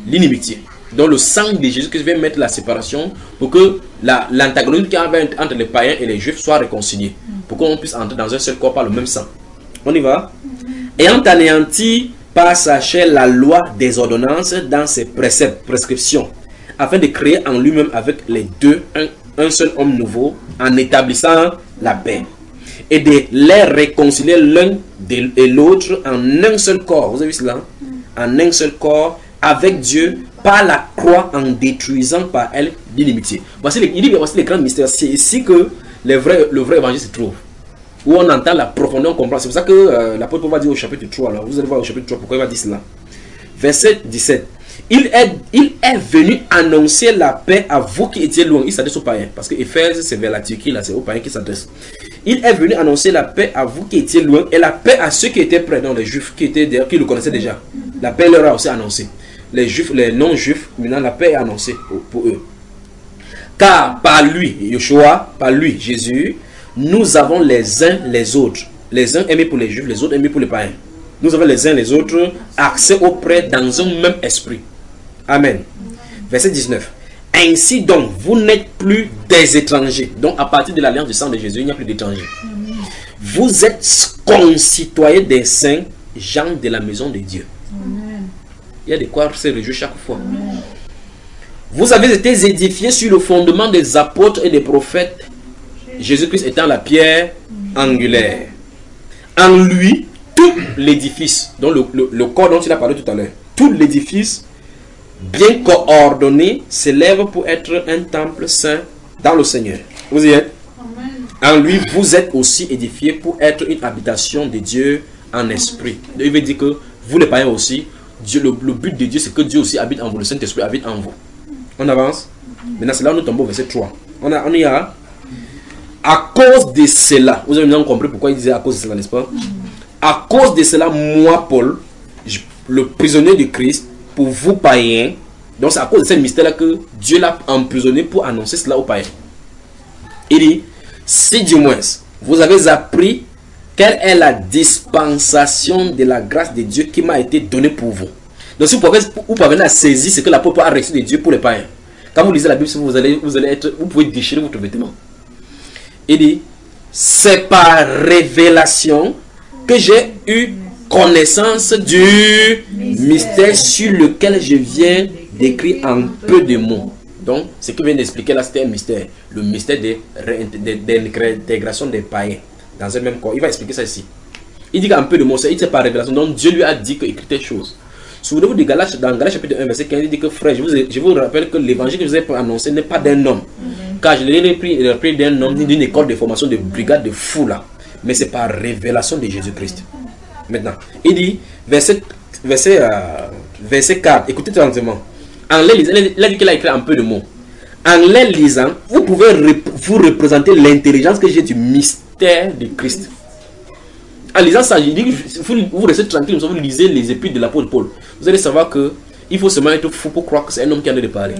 l'inimitié. Donc le sang de Jésus qui vient mettre la séparation pour que l'antagonisme qui y avait entre les païens et les juifs soit réconcilié. Pour qu'on puisse entrer dans un seul corps par le même sang. On y va? Ayant anéanti par sa chair la loi des ordonnances dans ses préceptes, prescriptions, afin de créer en lui-même avec les deux un, un seul homme nouveau, en établissant la paix. Et de les réconcilier l'un et l'autre en un seul corps. Vous avez vu cela? En un seul corps avec Dieu par la croix, en détruisant par elle l'inimitié. Voici les, il dit voici les grands mystères. C'est ici que le vrai, le vrai évangile se trouve. Où on entend la profondeur, on comprend. C'est pour ça que euh, l'apôtre Paul va dire au chapitre trois. Là, vous allez voir au chapitre trois pourquoi il va dire cela. Verset dix-sept. Il est, il est venu annoncer la paix à vous qui étiez loin. Il s'adresse aux païens. Parce que Éphèse, c'est vers la Turquie, là, c'est aux païens qui s'adresse. Il est venu annoncer la paix à vous qui étiez loin et la paix à ceux qui étaient près, dans les juifs qui, étaient, qui le connaissaient déjà. La paix leur a aussi annoncé. Les juifs, les non-juifs, maintenant la paix est annoncée pour, pour eux. Car par lui, Yeshua, par lui, Jésus, nous avons les uns les autres. Les uns aimés pour les juifs, les autres aimés pour les païens. Nous avons les uns les autres accès auprès dans un même esprit. Amen. Verset dix-neuf. Ainsi donc, vous n'êtes plus des étrangers. Donc, à partir de l'alliance du sang de Jésus, il n'y a plus d'étrangers. Vous êtes concitoyens des saints, gens de la maison de Dieu. Amen. Il y a de quoi se réjouir chaque fois. Amen. Vous avez été édifiés sur le fondement des apôtres et des prophètes, Jésus-Christ étant la pierre angulaire. En lui, tout l'édifice, dont le, le, le corps dont il a parlé tout à l'heure, tout l'édifice bien coordonné s'élève pour être un temple saint dans le Seigneur. Vous y êtes? Amen. En lui, vous êtes aussi édifiés pour être une habitation de Dieu en esprit. Il veut dire que vous les païens aussi, Dieu, le, le but de Dieu c'est que Dieu aussi habite en vous, le Saint-Esprit habite en vous. On avance. Maintenant c'est là où nous tombons au verset trois. On, a, on y a. À cause de cela, vous avez maintenant compris pourquoi il disait à cause de cela, n'est-ce pas? À cause de cela, moi Paul, je, le prisonnier de Christ, pour vous païens, donc c'est à cause de ce mystère-là que Dieu l'a emprisonné pour annoncer cela aux païens. Il dit, si du moins vous avez appris quelle est la dispensation de la grâce de Dieu qui m'a été donnée pour vous. Donc si vous pouvez, vous pouvez à saisir ce que l'apôtre a reçu de Dieu pour les païens. Quand vous lisez la Bible, vous allez, vous allez être, vous pouvez déchirer votre vêtement. Il dit, c'est par révélation que j'ai eu connaissance du mystère sur lequel je viens d'écrire en peu de mots. Donc, ce que vient d'expliquer là, c'était un mystère. Le mystère de l'intégration des païens dans un même corps. Il va expliquer ça ici. Il dit qu'en peu de mots, c'est par révélation. Donc, Dieu lui a dit qu'il écrit telle chose. Souvenez-vous de Galates, dans Galates chapitre un, verset quinze, il dit que frère, je vous, je vous rappelle que l'évangile que je vous ai annoncé n'est pas d'un homme. Mm-hmm. Car je l'ai pris, pris d'un homme, d'une école de formation de brigade de fou là. Mais c'est par révélation de Jésus-Christ. Maintenant, il dit, verset, verset, euh, verset quatre, écoutez tranquillement. En les lisant, il a dit qu'il a écrit un peu de mots. En les lisant, vous pouvez rep vous représenter l'intelligence que j'ai du mystère de Christ. En lisant ça, il dit que vous, vous restez tranquille, vous lisez les épîtres de l'apôtre Paul. Vous allez savoir que il faut seulement être fou pour croire que c'est un homme qui en a de parler.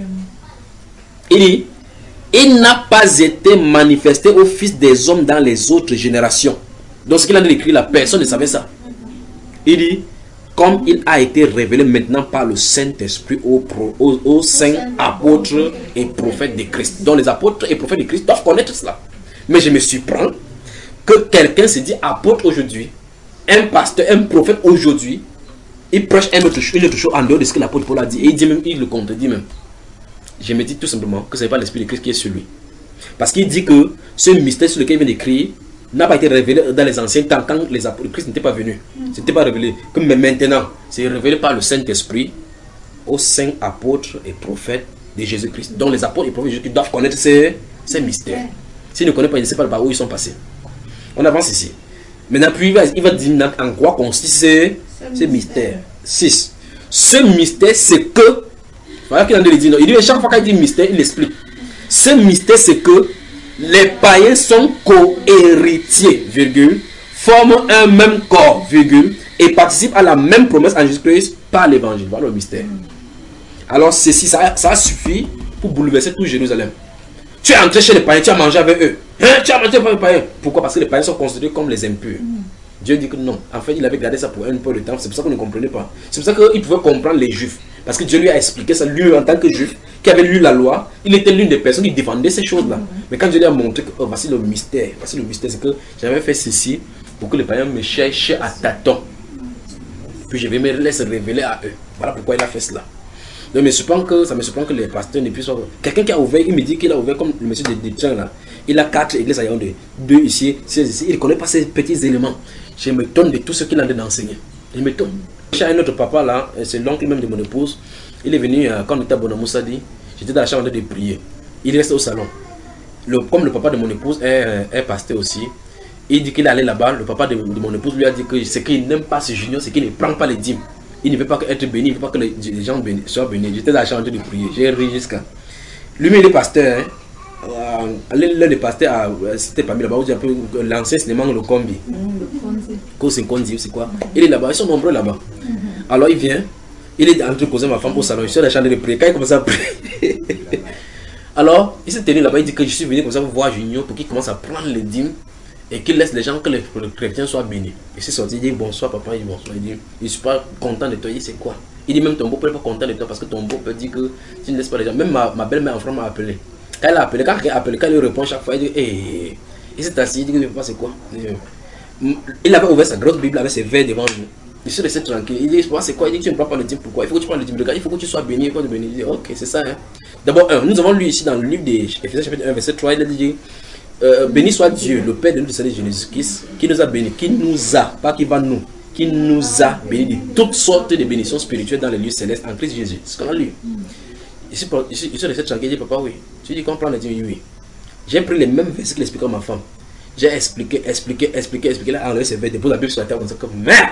Il dit, il n'a pas été manifesté au Fils des hommes dans les autres générations. Donc ce qu'il a écrit là, personne ne savait ça. Il dit, comme il a été révélé maintenant par le Saint-Esprit aux, aux, aux saints apôtres et prophètes de Christ. Donc les apôtres et prophètes de Christ doivent connaître cela. Mais je me surprends que quelqu'un se dit apôtre aujourd'hui, un pasteur, un prophète aujourd'hui, il prêche un autre, une autre chose en dehors de ce que l'apôtre Paul a dit. Et il dit même, il le contredit même. Je me dis tout simplement que ce n'est pas l'Esprit de Christ qui est sur lui. Parce qu'il dit que ce mystère sur lequel il vient d'écrire n'a pas été révélé dans les anciens temps quand les apôtres de Christ n'étaient pas venus. Ce n'était pas révélé. Comme maintenant, c'est révélé par le Saint-Esprit aux saints apôtres et prophètes de Jésus-Christ. Donc les apôtres et prophètes de Jésus-Christ doivent connaître ces, ces mystères. S'ils ne connaissent pas, ils ne savent pas par où ils sont passés. On avance ici. Maintenant, puis il va, il va dire en quoi consiste ces, ces mystères. six. Ce mystère, c'est que, voilà qu'il a dit, il dit, chaque fois qu'il dit mystère, il explique. Ce mystère, c'est que les païens sont co-héritiers, virgule, forment un même corps, virgule, et participent à la même promesse en Jésus-Christ par l'évangile. Voilà le mystère. Alors, ceci, ça, ça suffit pour bouleverser tout Jérusalem. Tu es entré chez les païens, tu as mangé avec eux. Hein? Tu as mangé avec les païens. Pourquoi? Parce que les païens sont considérés comme les impurs. Mm. Dieu dit que non. En fait, il avait gardé ça pour un peu de temps. C'est pour ça qu'on ne comprenait pas. C'est pour ça qu'il pouvait comprendre les juifs. Parce que Dieu lui a expliqué ça, lui en tant que juif, qui avait lu la loi, il était l'une des personnes qui défendait ces choses-là. Mais quand Dieu lui a montré que oh, voici le mystère, voici le mystère, c'est que j'avais fait ceci pour que les païens me cherchent à tâtons. Puis je vais me laisser révéler à eux. Voilà pourquoi il a fait cela. Donc, me surprend que, ça me surprend que les pasteurs ne puissent pas. Quelqu'un qui a ouvert, il me dit qu'il a ouvert comme le monsieur de Détien là. Il a quatre églises à Yaoundé, deux ici, six ici. Il ne connaît pas ces petits éléments. Je m'étonne de tout ce qu'il a d'enseigner. Je m'étonne. J'ai un autre papa là, c'est l'oncle même de mon épouse. Il est venu euh, quand on était à Bonamoussadi. J'étais dans la chambre de prier. Il reste au salon. Le, comme le papa de mon épouse est, est pasteur aussi, il dit qu'il est allé là-bas. Le papa de, de mon épouse lui a dit que ce qu'il n'aime pas ce junior, c'est qu'il ne prend pas les dîmes. Il ne veut pas être béni, il ne veut pas que les, les gens bénis, soient bénis. J'étais dans la chambre de prier. J'ai ri jusqu'à. Lui-même, il est pasteur. Hein. L'un des pasteurs, c'était pas mis là-bas, l'ancien cinéma, le combi. C'est quoi? Il est là-bas, ils sont nombreux là-bas. Alors il vient, il est en train de causer ma femme au salon, je suis dans la chambre de prier. Quand il commence à prier, alors il s'est tenu là-bas, il dit que je suis venu comme ça pour voir Junior, pour qu'il commence à prendre les dîmes et qu'il laisse les gens, que les chrétiens soient bénis. Il s'est sorti, il dit bonsoir papa, il dit bonsoir, il dit je ne suis pas content de toi, il dit c'est quoi? Il dit même ton beau-père n'est pas content de toi parce que ton beau-père dit que tu ne laisses pas les gens. Même ma, ma belle-mère en France m'a appelé. Quand elle a appelé, quand elle a appelé, quand elle répond chaque fois, il dit hey. Il s'est assis, il dit que je ne sais pas c'est quoi. Il avait ouvert sa grosse Bible avec ses verres devant nous. Je suis resté tranquille. Il dit c'est quoi? Il dit que tu ne prends pas le dîme, pourquoi? Il faut que tu prennes le dîme. Il faut que tu sois béni. Il faut que tu bénis. Il dit ok, c'est ça. Hein. D'abord, nous avons lu ici dans le livre des Éphésiens chapitre un, verset trois, il a dit euh, béni soit Dieu, le Père de notre Seigneur Jésus-Christ, qui nous a bénis, qui nous a, pas qui va nous, qui nous a bénis de toutes sortes de bénédictions spirituelles dans les lieux célestes en Christ Jésus. C'est ce qu'on a lu. Ici, ici, ici, resté tranquille, il dit papa, oui. Tu dis qu'on prend le dîme, oui. J'ai pris les mêmes versets qu'il expliquait à ma femme. J'ai expliqué, expliqué, expliqué, expliqué. Là, enlevé ses versets, dépose la Bible sur la table comme ça, comme merde.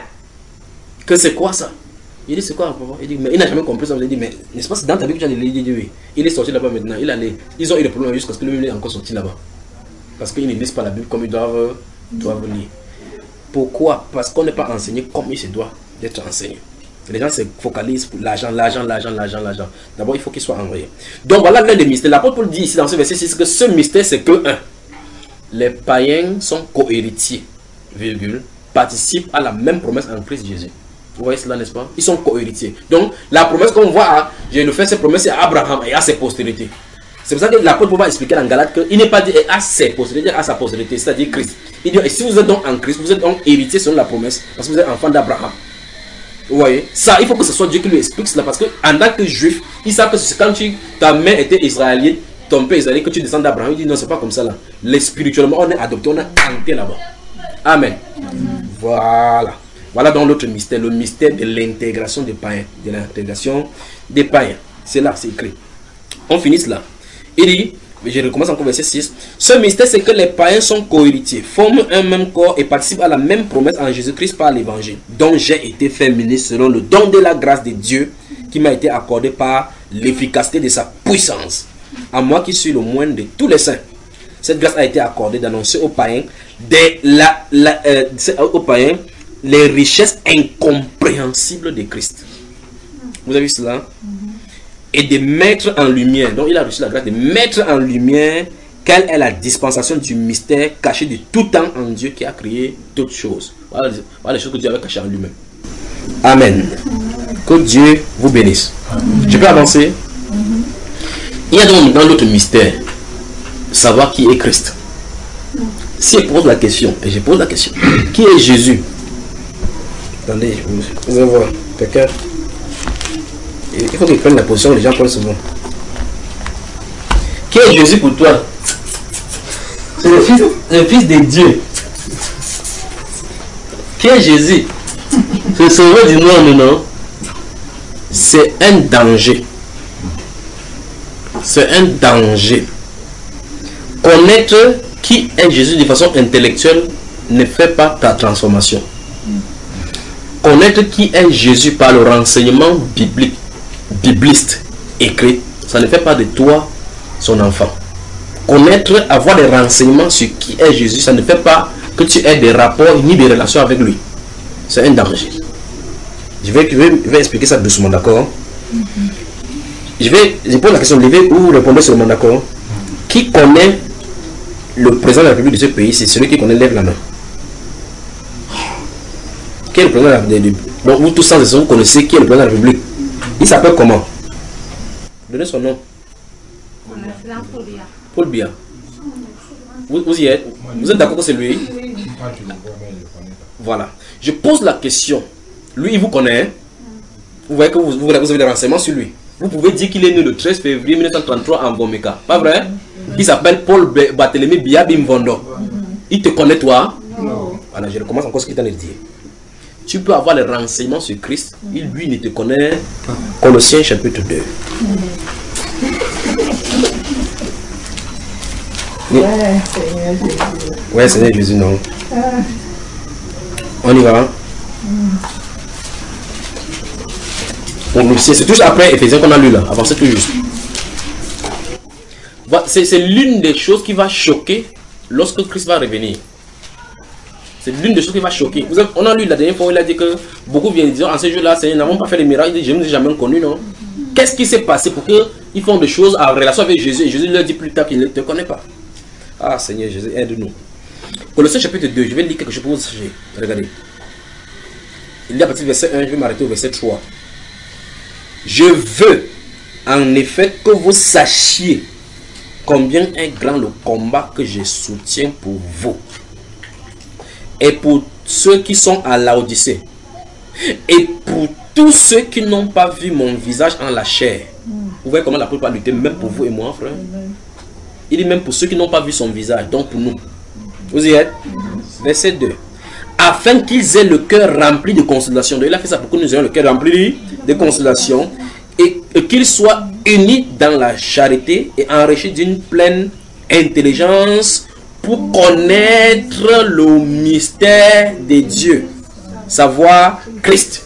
Que c'est quoi ça? Il dit c'est quoi papa? Il dit mais il n'a jamais compris ça. Il dit mais n'est-ce pas dans ta Bible tu as les il dit oui. Il est sorti là-bas maintenant. Il allait. Ils ont eu des problèmes jusqu'à ce que lui-même est encore sorti là-bas. Parce qu'ils ne lisent pas la Bible comme ils doivent, doivent lire. Pourquoi? Parce qu'on n'est pas enseigné comme il se doit d'être enseigné. Les gens se focalisent pour l'argent, l'argent, l'argent, l'argent, l'argent. D'abord, il faut qu'il soit envoyé. Donc voilà l'un des mystères. L'apôtre Paul dit ici dans ce verset six que ce mystère, c'est que un, les païens sont co-héritiers, virgule, participent à la même promesse en Christ Jésus. Vous voyez cela, n'est-ce pas? Ils sont co-héritiers. Donc, la promesse qu'on voit, hein, je le fais, cette promesse à Abraham et à ses postérités. C'est pour ça que l'apôtre Paul va expliquer dans Galates qu'il n'est pas dit à ses postérités, à sa postérité, c'est-à-dire Christ. Il dit, et si vous êtes donc en Christ, vous êtes donc héritier selon la promesse, parce que vous êtes enfant d'Abraham. Vous voyez, ça, il faut que ce soit Dieu qui lui explique cela, parce qu'en tant que juif, il savent que c'est quand tu, ta mère était israélienne, ton père israélien, que tu descends d'Abraham. Il dit non, c'est pas comme ça là. Les spirituellement, on est adopté, on est entré là-bas. Amen. Amen. Voilà. Voilà donc l'autre mystère, le mystère de l'intégration des païens. De l'intégration des païens. C'est là, c'est écrit. On finit cela. Il dit, je recommence encore verset six. Ce mystère, c'est que les païens sont cohéritiers, forment un même corps et participent à la même promesse en Jésus-Christ par l'évangile, dont j'ai été fait ministre selon le don de la grâce de Dieu qui m'a été accordé par l'efficacité de sa puissance. À moi qui suis le moindre de tous les saints. Cette grâce a été accordée d'annoncer aux païens, des, la, la, euh, aux païens les richesses incompréhensibles de Christ. Vous avez vu cela? Mm-hmm. Et de mettre en lumière, donc il a reçu la grâce de mettre en lumière quelle est la dispensation du mystère caché de tout temps en Dieu qui a créé toutes choses. Voilà, voilà les choses que Dieu avait cachées en lui-même. Amen. Que Dieu vous bénisse. Amen. Je peux avancer? Mm-hmm. Il y a donc dans l'autre mystère, savoir qui est Christ. Si je pose la question, et je pose la question, qui est Jésus? Attendez, vous allez voir, quelqu'un. Il faut qu'il prenne la position, les gens prennent souvent. Qui est Jésus pour toi? C'est le fils, le fils de Dieu. Qui est Jésus? C'est le sauveur du monde, non? C'est un danger. C'est un danger. Connaître qui est Jésus de façon intellectuelle ne fait pas ta transformation. Connaître qui est Jésus par le renseignement biblique, bibliste écrit, ça ne fait pas de toi son enfant. Connaître, avoir des renseignements sur qui est Jésus, ça ne fait pas que tu aies des rapports ni des relations avec lui. C'est un danger. Je vais, je vais, je vais expliquer ça doucement, d'accord? Je vais, je pose la question, vous vous répondez seulement, d'accord? Qui connaît le président de la République de ce pays? C'est celui qui connaît, lève la main. Qui est le président de la République? Donc vous tous sans exception, vous connaissez qui est le président de la République. Il s'appelle comment? Donnez son nom. Paul Biya. Vous, vous y êtes? Vous êtes d'accord que c'est lui? Voilà. Je pose la question. Lui, il vous connaît. Vous voyez que vous, vous avez des renseignements sur lui. Vous pouvez dire qu'il est né le treize février mille neuf cent trente-trois en Bomeka. Pas vrai? Il s'appelle Paul Barthélemy Biya Bimvondo. Il te connaît, toi? Non. Voilà, je recommence encore ce qu'il t'a dit. Tu peux avoir les renseignements sur Christ. Il, lui, ne te connaît pas. Colossiens chapitre deux. Ouais, Seigneur Jésus. Ouais, Seigneur Jésus, non. Ah. On y va. Pour c'est toujours après Éphésiens qu'on a lu là. Avancez tout juste. C'est l'une des choses qui va choquer lorsque Christ va revenir. C'est l'une des choses qui va choquer. Vous avez, on a lu la dernière fois, il a dit que beaucoup viennent dire en ce jour-là, Seigneur, nous n'avons pas fait les miracles. Il dit, je ne vous ai jamais connu, non? Qu'est-ce qui s'est passé pour qu'ils font des choses en relation avec Jésus? Et Jésus leur dit plus tard qu'il ne te connaît pas. Ah, Seigneur Jésus, aide-nous. Colossiens chapitre deux, je vais lire quelque chose pour vous sachiez. Regardez. Il y a à partir du verset un, je vais m'arrêter au verset trois. Je veux en effet que vous sachiez combien est grand le combat que je soutiens pour vous et pour ceux qui sont à Laodicée et pour tous ceux qui n'ont pas vu mon visage en la chair. Vous voyez comment la Bible parle lutter même pour vous et moi, frère. Il dit même pour ceux qui n'ont pas vu son visage, donc pour nous. Vous y êtes? Verset deux. Afin qu'ils aient le cœur rempli de consolation. Donc il a fait ça pour que nous ayons le cœur rempli de consolation et, et qu'ils soient unis dans la charité et enrichis d'une pleine intelligence pour connaître le mystère de Dieu, savoir Christ.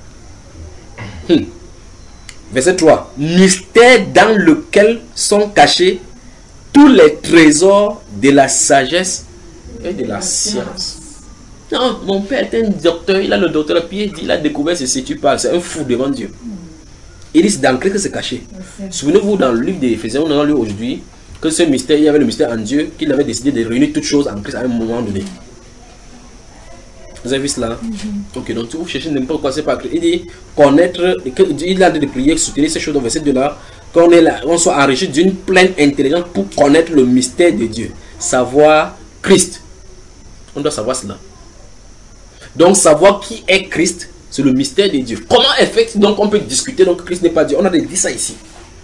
Hmm. Verset trois. Mystère dans lequel sont cachés tous les trésors de la sagesse et de la science. Non, mon père est un docteur, il a le docteur à pied, il a découvert ceci, tu parles, c'est un fou devant Dieu. Il dit dans Christ que c'est caché. Souvenez-vous dans le livre d'Éphésiens, on a lu aujourd'hui que ce mystère, il y avait le mystère en Dieu, qu'il avait décidé de réunir toutes choses en Christ à un moment donné. Vous avez vu cela? Mm-hmm. Ok, donc vous cherchez n'importe quoi, c'est pas Christ. Il dit connaître, il a dit de prier, soutenir ces choses dans verset deux là, qu'on est là, on soit enrichi d'une pleine intelligence pour connaître le mystère de Dieu, savoir Christ. On doit savoir cela. Donc savoir qui est Christ, c'est le mystère de Dieu. Comment effectivement donc on peut discuter donc Christ n'est pas Dieu? On a dit ça ici.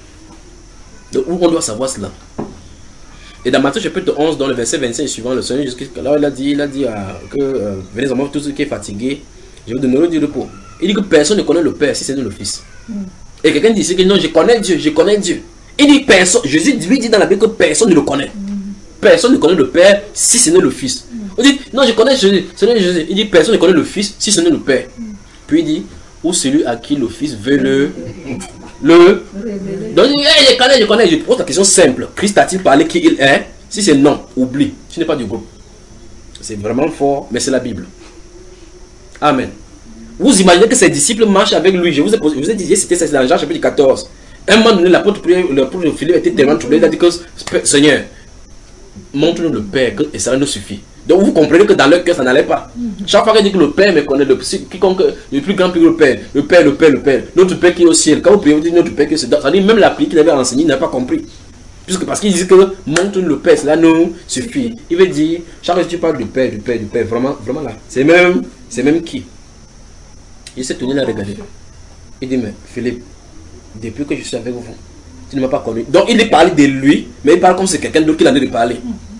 Donc on doit savoir cela. Et dans Matthieu chapitre onze, dans le verset vingt-cinq et suivant, le Seigneur Jésus-Christ, là il a dit, il a dit à, que euh, venez à moi tous ceux qui sont fatigués, je vous donnerai du repos. Il dit que personne ne connaît le Père si c'est nous le Fils. Mm. Et quelqu'un dit ici que non, je connais Dieu, je connais Dieu. Il dit personne, Jésus lui dit dans la Bible que personne ne le connaît. Mm. Personne ne connaît le Père si ce n'est le Fils. Mm. On dit non, je connais Jésus, ce n'est Jésus. Il dit personne ne connaît le Fils si ce n'est le Père. Mm. Puis il dit ou celui à qui le Fils veut le le donc il dit hey, je connais, je connais. Je pose la question simple. Christ a-t-il parlé qui il est? Si c'est non, oublie. Tu n'es pas du groupe. C'est vraiment fort, mais c'est la Bible. Amen. Vous imaginez que ses disciples marchent avec lui. Je vous ai, posé, je vous ai dit, c'était dans Jean chapitre quatorze. Un moment donné, l'apôtre Philippe était tellement troublé. Il a dit que Seigneur, montre-nous le Père et ça nous suffit. Donc vous comprenez que dans leur cœur, ça n'allait pas. Chaque fois qu'il dit que le Père me connaît, le, quiconque, le plus grand plus le Père, le Père, le Père, le Père, notre Père qui est au ciel. Quand vous priez, vous dites notre Père qui est au ciel. Ça dit même la prière qu'il avait enseignée, il n'a pas compris. Puisque parce qu'il dit que montre le Père, cela nous suffit. Il veut dire, chaque fois que tu parles du Père, du Père, du Père, vraiment, vraiment là. C'est même, c'est même qui? Il s'est tenu là, regarder. Il dit, mais Philippe, depuis que je suis avec vous, tu ne m'as pas connu. Donc il parle de lui, mais il parle comme c'est quelqu'un d'autre qui a de parler.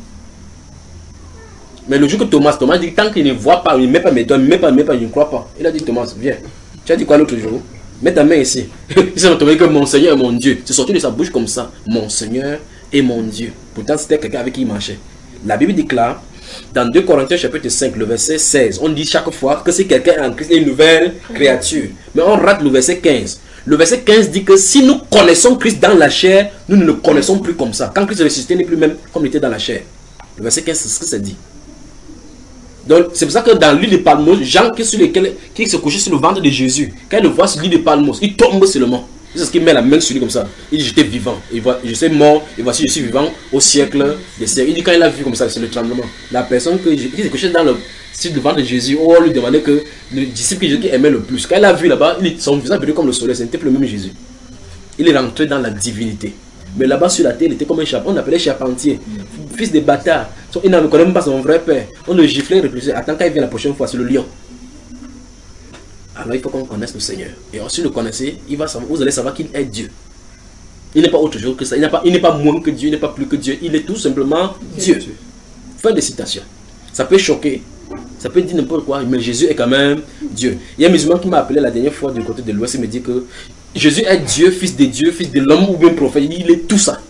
Mais le jour que Thomas, Thomas dit, tant qu'il ne voit pas, il ne met pas mes doigts, il ne met pas, il ne met pas, il ne croit pas. Il a dit, Thomas, viens. Tu as dit quoi l'autre jour? Mets ta main ici. Il s'est retrouvé que mon Seigneur est mon Dieu. C'est sorti de sa bouche comme ça. Mon Seigneur est mon Dieu. Pourtant, c'était quelqu'un avec qui il marchait. La Bible déclare, dans deux Corinthiens chapitre cinq, le verset seize, on dit chaque fois que si quelqu'un est en Christ, est une nouvelle créature. Mais on rate le verset quinze. Le verset quinze dit que si nous connaissons Christ dans la chair, nous ne le connaissons plus comme ça. Quand Christ est ressuscité, il n'est plus même comme il était dans la chair. Le verset quinze, c'est ce que ça dit. Donc, c'est pour ça que dans l'île de Palmos, Jean qui, sur lesquels, qui se couchait sur le ventre de Jésus, quand il le voit sur l'île de Palmos, il tombe seulement. C'est ce qu'il met la main sur lui comme ça. Il dit, j'étais vivant. Il voit, je suis mort, et voici, je suis vivant au siècle des siècles. Il dit, quand il a vu comme ça, c'est le tremblement. La personne que, qui se couchait dans le, sur devant de Jésus, on lui demandait que le disciple que Jésus aimait le plus. Quand il a vu là-bas, son visage brillait comme le soleil, ce n'était plus le même Jésus. Il est rentré dans la divinité. Mais là-bas sur la terre, il était comme un charpentier. On l'appelait charpentier. Fils de bâtard. Il ne connaît même pas son vrai père. On le giflait, réfléchissait. Attends, quand il vient la prochaine fois, c'est le lion. Alors il faut qu'on connaisse le Seigneur. Et si vous le connaissez, il va savoir, vous allez savoir qu'il est Dieu. Il n'est pas autre chose que ça. Il n'est pas, il n'est pas moins que Dieu, il n'est pas plus que Dieu. Il est tout simplement Dieu. Dieu. Fin de citation. Ça peut choquer. Ça peut dire n'importe quoi, mais Jésus est quand même Dieu. Il y a un musulman qui m'a appelé la dernière fois du côté de l'Ouest. Il me dit que Jésus est Dieu, fils de Dieu, fils de l'homme ou bien prophète. Il dit il est tout ça.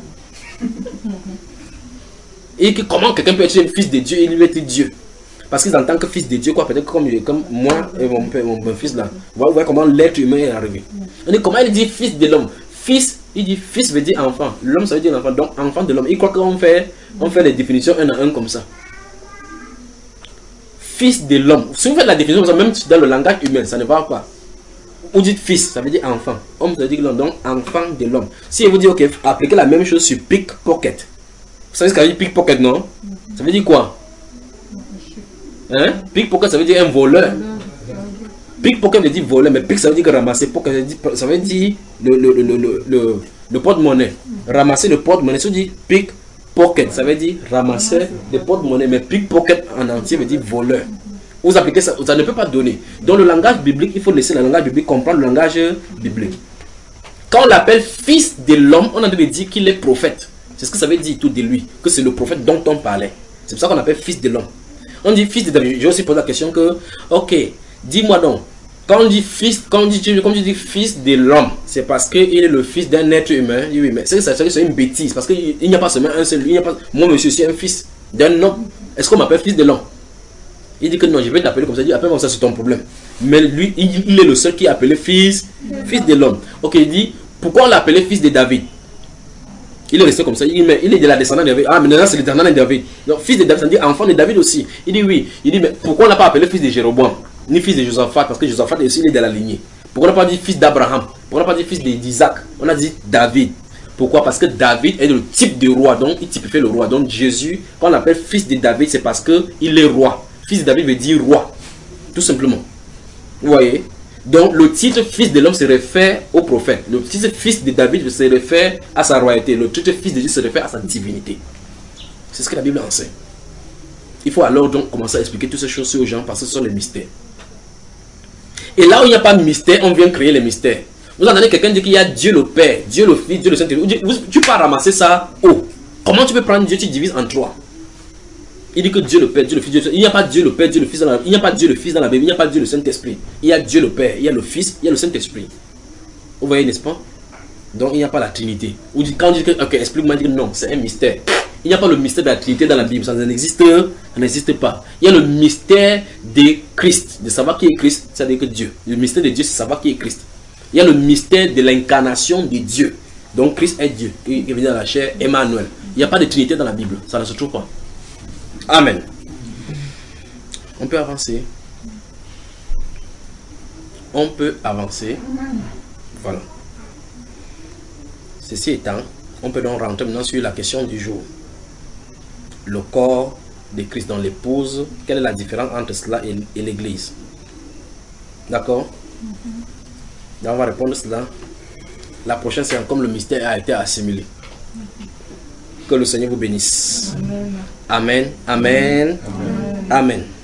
Et que comment quelqu'un peut être un fils de Dieu et il être Dieu? Parce qu'ils entendent que fils de Dieu, quoi, peut-être comme, comme moi et mon, père, mon, mon fils là. Vous voyez comment l'être humain est arrivé. On dit comment il dit fils de l'homme? Fils, il dit fils veut dire enfant. L'homme ça veut dire enfant, donc enfant de l'homme. Il croit qu'on fait, on fait les définitions un à un comme ça. Fils de l'homme. Si vous faites la définition, même dans le langage humain, ça ne va pas. Vous dites fils, ça veut dire enfant. Homme, ça veut dire l'homme, donc enfant de l'homme. Si vous dites, ok, appliquez la même chose sur pickpocket. Vous savez ce que ça veut dire pickpocket, non? Ça veut dire quoi? Hein? Pickpocket, ça veut dire un voleur. Pickpocket veut dire voleur, mais pick, ça veut dire ramasser. Pocket, ça veut dire le, le, le, le, le, le porte-monnaie. Ramasser le porte-monnaie, ça veut dire pickpocket, ça veut dire ramasser le porte-monnaie, mais pickpocket en entier veut dire voleur. Vous appliquez ça, ça ne peut pas donner. Dans le langage biblique, il faut laisser le langage biblique comprendre le langage biblique. Quand on l'appelle fils de l'homme, on a de dire qu'il est prophète. C'est ce que ça veut dire tout de lui, que c'est le prophète dont on parlait. C'est pour ça qu'on appelle fils de l'homme. On dit fils de David. J'ai aussi posé la question que, ok, dis-moi donc, quand on dit fils, quand on dit, quand on dit fils de l'homme, c'est parce qu'il est le fils d'un être humain. Oui, mais c'est une bêtise, parce qu'il n'y a pas seulement un seul, il n'y a pas, moi monsieur, je suis un fils d'un homme. Est-ce qu'on m'appelle fils de l'homme? Il dit que non, je vais t'appeler comme ça. Il dit, appelle-moi ça, c'est ton problème. Mais lui, il, il est le seul qui est appelé fils, fils de l'homme. Ok, il dit, pourquoi on l'appelait fils de David? Il est resté comme ça. Il, mais, il est de la descendance de David. Ah, mais maintenant c'est le descendant de David. Donc, fils de David, ça veut dire enfant de David aussi. Il dit oui. Il dit, mais pourquoi on n'a pas appelé fils de Jéroboam, ni fils de Josaphat? Parce que Josaphat aussi, il est de la lignée. Pourquoi on n'a pas dit fils d'Abraham? Pourquoi on n'a pas dit fils d'Isaac? On a dit David. Pourquoi? Parce que David est le type de roi. Donc, il typifie le roi. Donc, Jésus, quand on l'appelle fils de David, c'est parce qu'il est roi. Fils de David veut dire roi. Tout simplement. Vous voyez? Donc, le titre fils de l'homme se réfère au prophète. Le titre fils de David se réfère à sa royauté. Le titre fils de Dieu se réfère à sa divinité. C'est ce que la Bible enseigne. Il faut alors donc commencer à expliquer toutes ces choses aux gens parce que ce sont les mystères. Et là où il n'y a pas de mystère, on vient créer les mystères. Vous entendez quelqu'un dire qu'il y a Dieu le Père, Dieu le Fils, Dieu le Saint-Esprit. Tu peux ramasser ça. Oh, comment tu peux prendre Dieu, tu divises en trois? Il dit que Dieu le Père, Dieu le Fils, Dieu le... il n'y a pas Dieu le Père, Dieu le Fils dans la... il n'y a pas Dieu le Fils dans la Bible, il n'y a pas Dieu le Saint-Esprit. Il y a Dieu le Père, il y a le Fils, il y a le Saint-Esprit. Vous voyez, n'est-ce pas? Donc il n'y a pas la Trinité. Quand on dit que, ok, explique-moi, dit que non, c'est un mystère. Il n'y a pas le mystère de la Trinité dans la Bible, ça n'existe, ça n'existe pas. Il y a le mystère de Christ, de savoir qui est Christ, c'est-à-dire que Dieu. Le mystère de Dieu, c'est savoir qui est Christ. Il y a le mystère de l'incarnation de Dieu. Donc Christ est Dieu, qui est venu dans la chair, Emmanuel. Il n'y a pas de Trinité dans la Bible, ça ne se trouve pas. Amen. On peut avancer. On peut avancer. Voilà. Ceci étant, on peut donc rentrer maintenant sur la question du jour. Le corps de Christ dans l'épouse. Quelle est la différence entre cela et, et l'église? D'accord? Donc on va répondre à cela. La prochaine séance, comme le mystère a été assimilé. Que le Seigneur vous bénisse. Amen. Amen. Amen. Amen. Amen.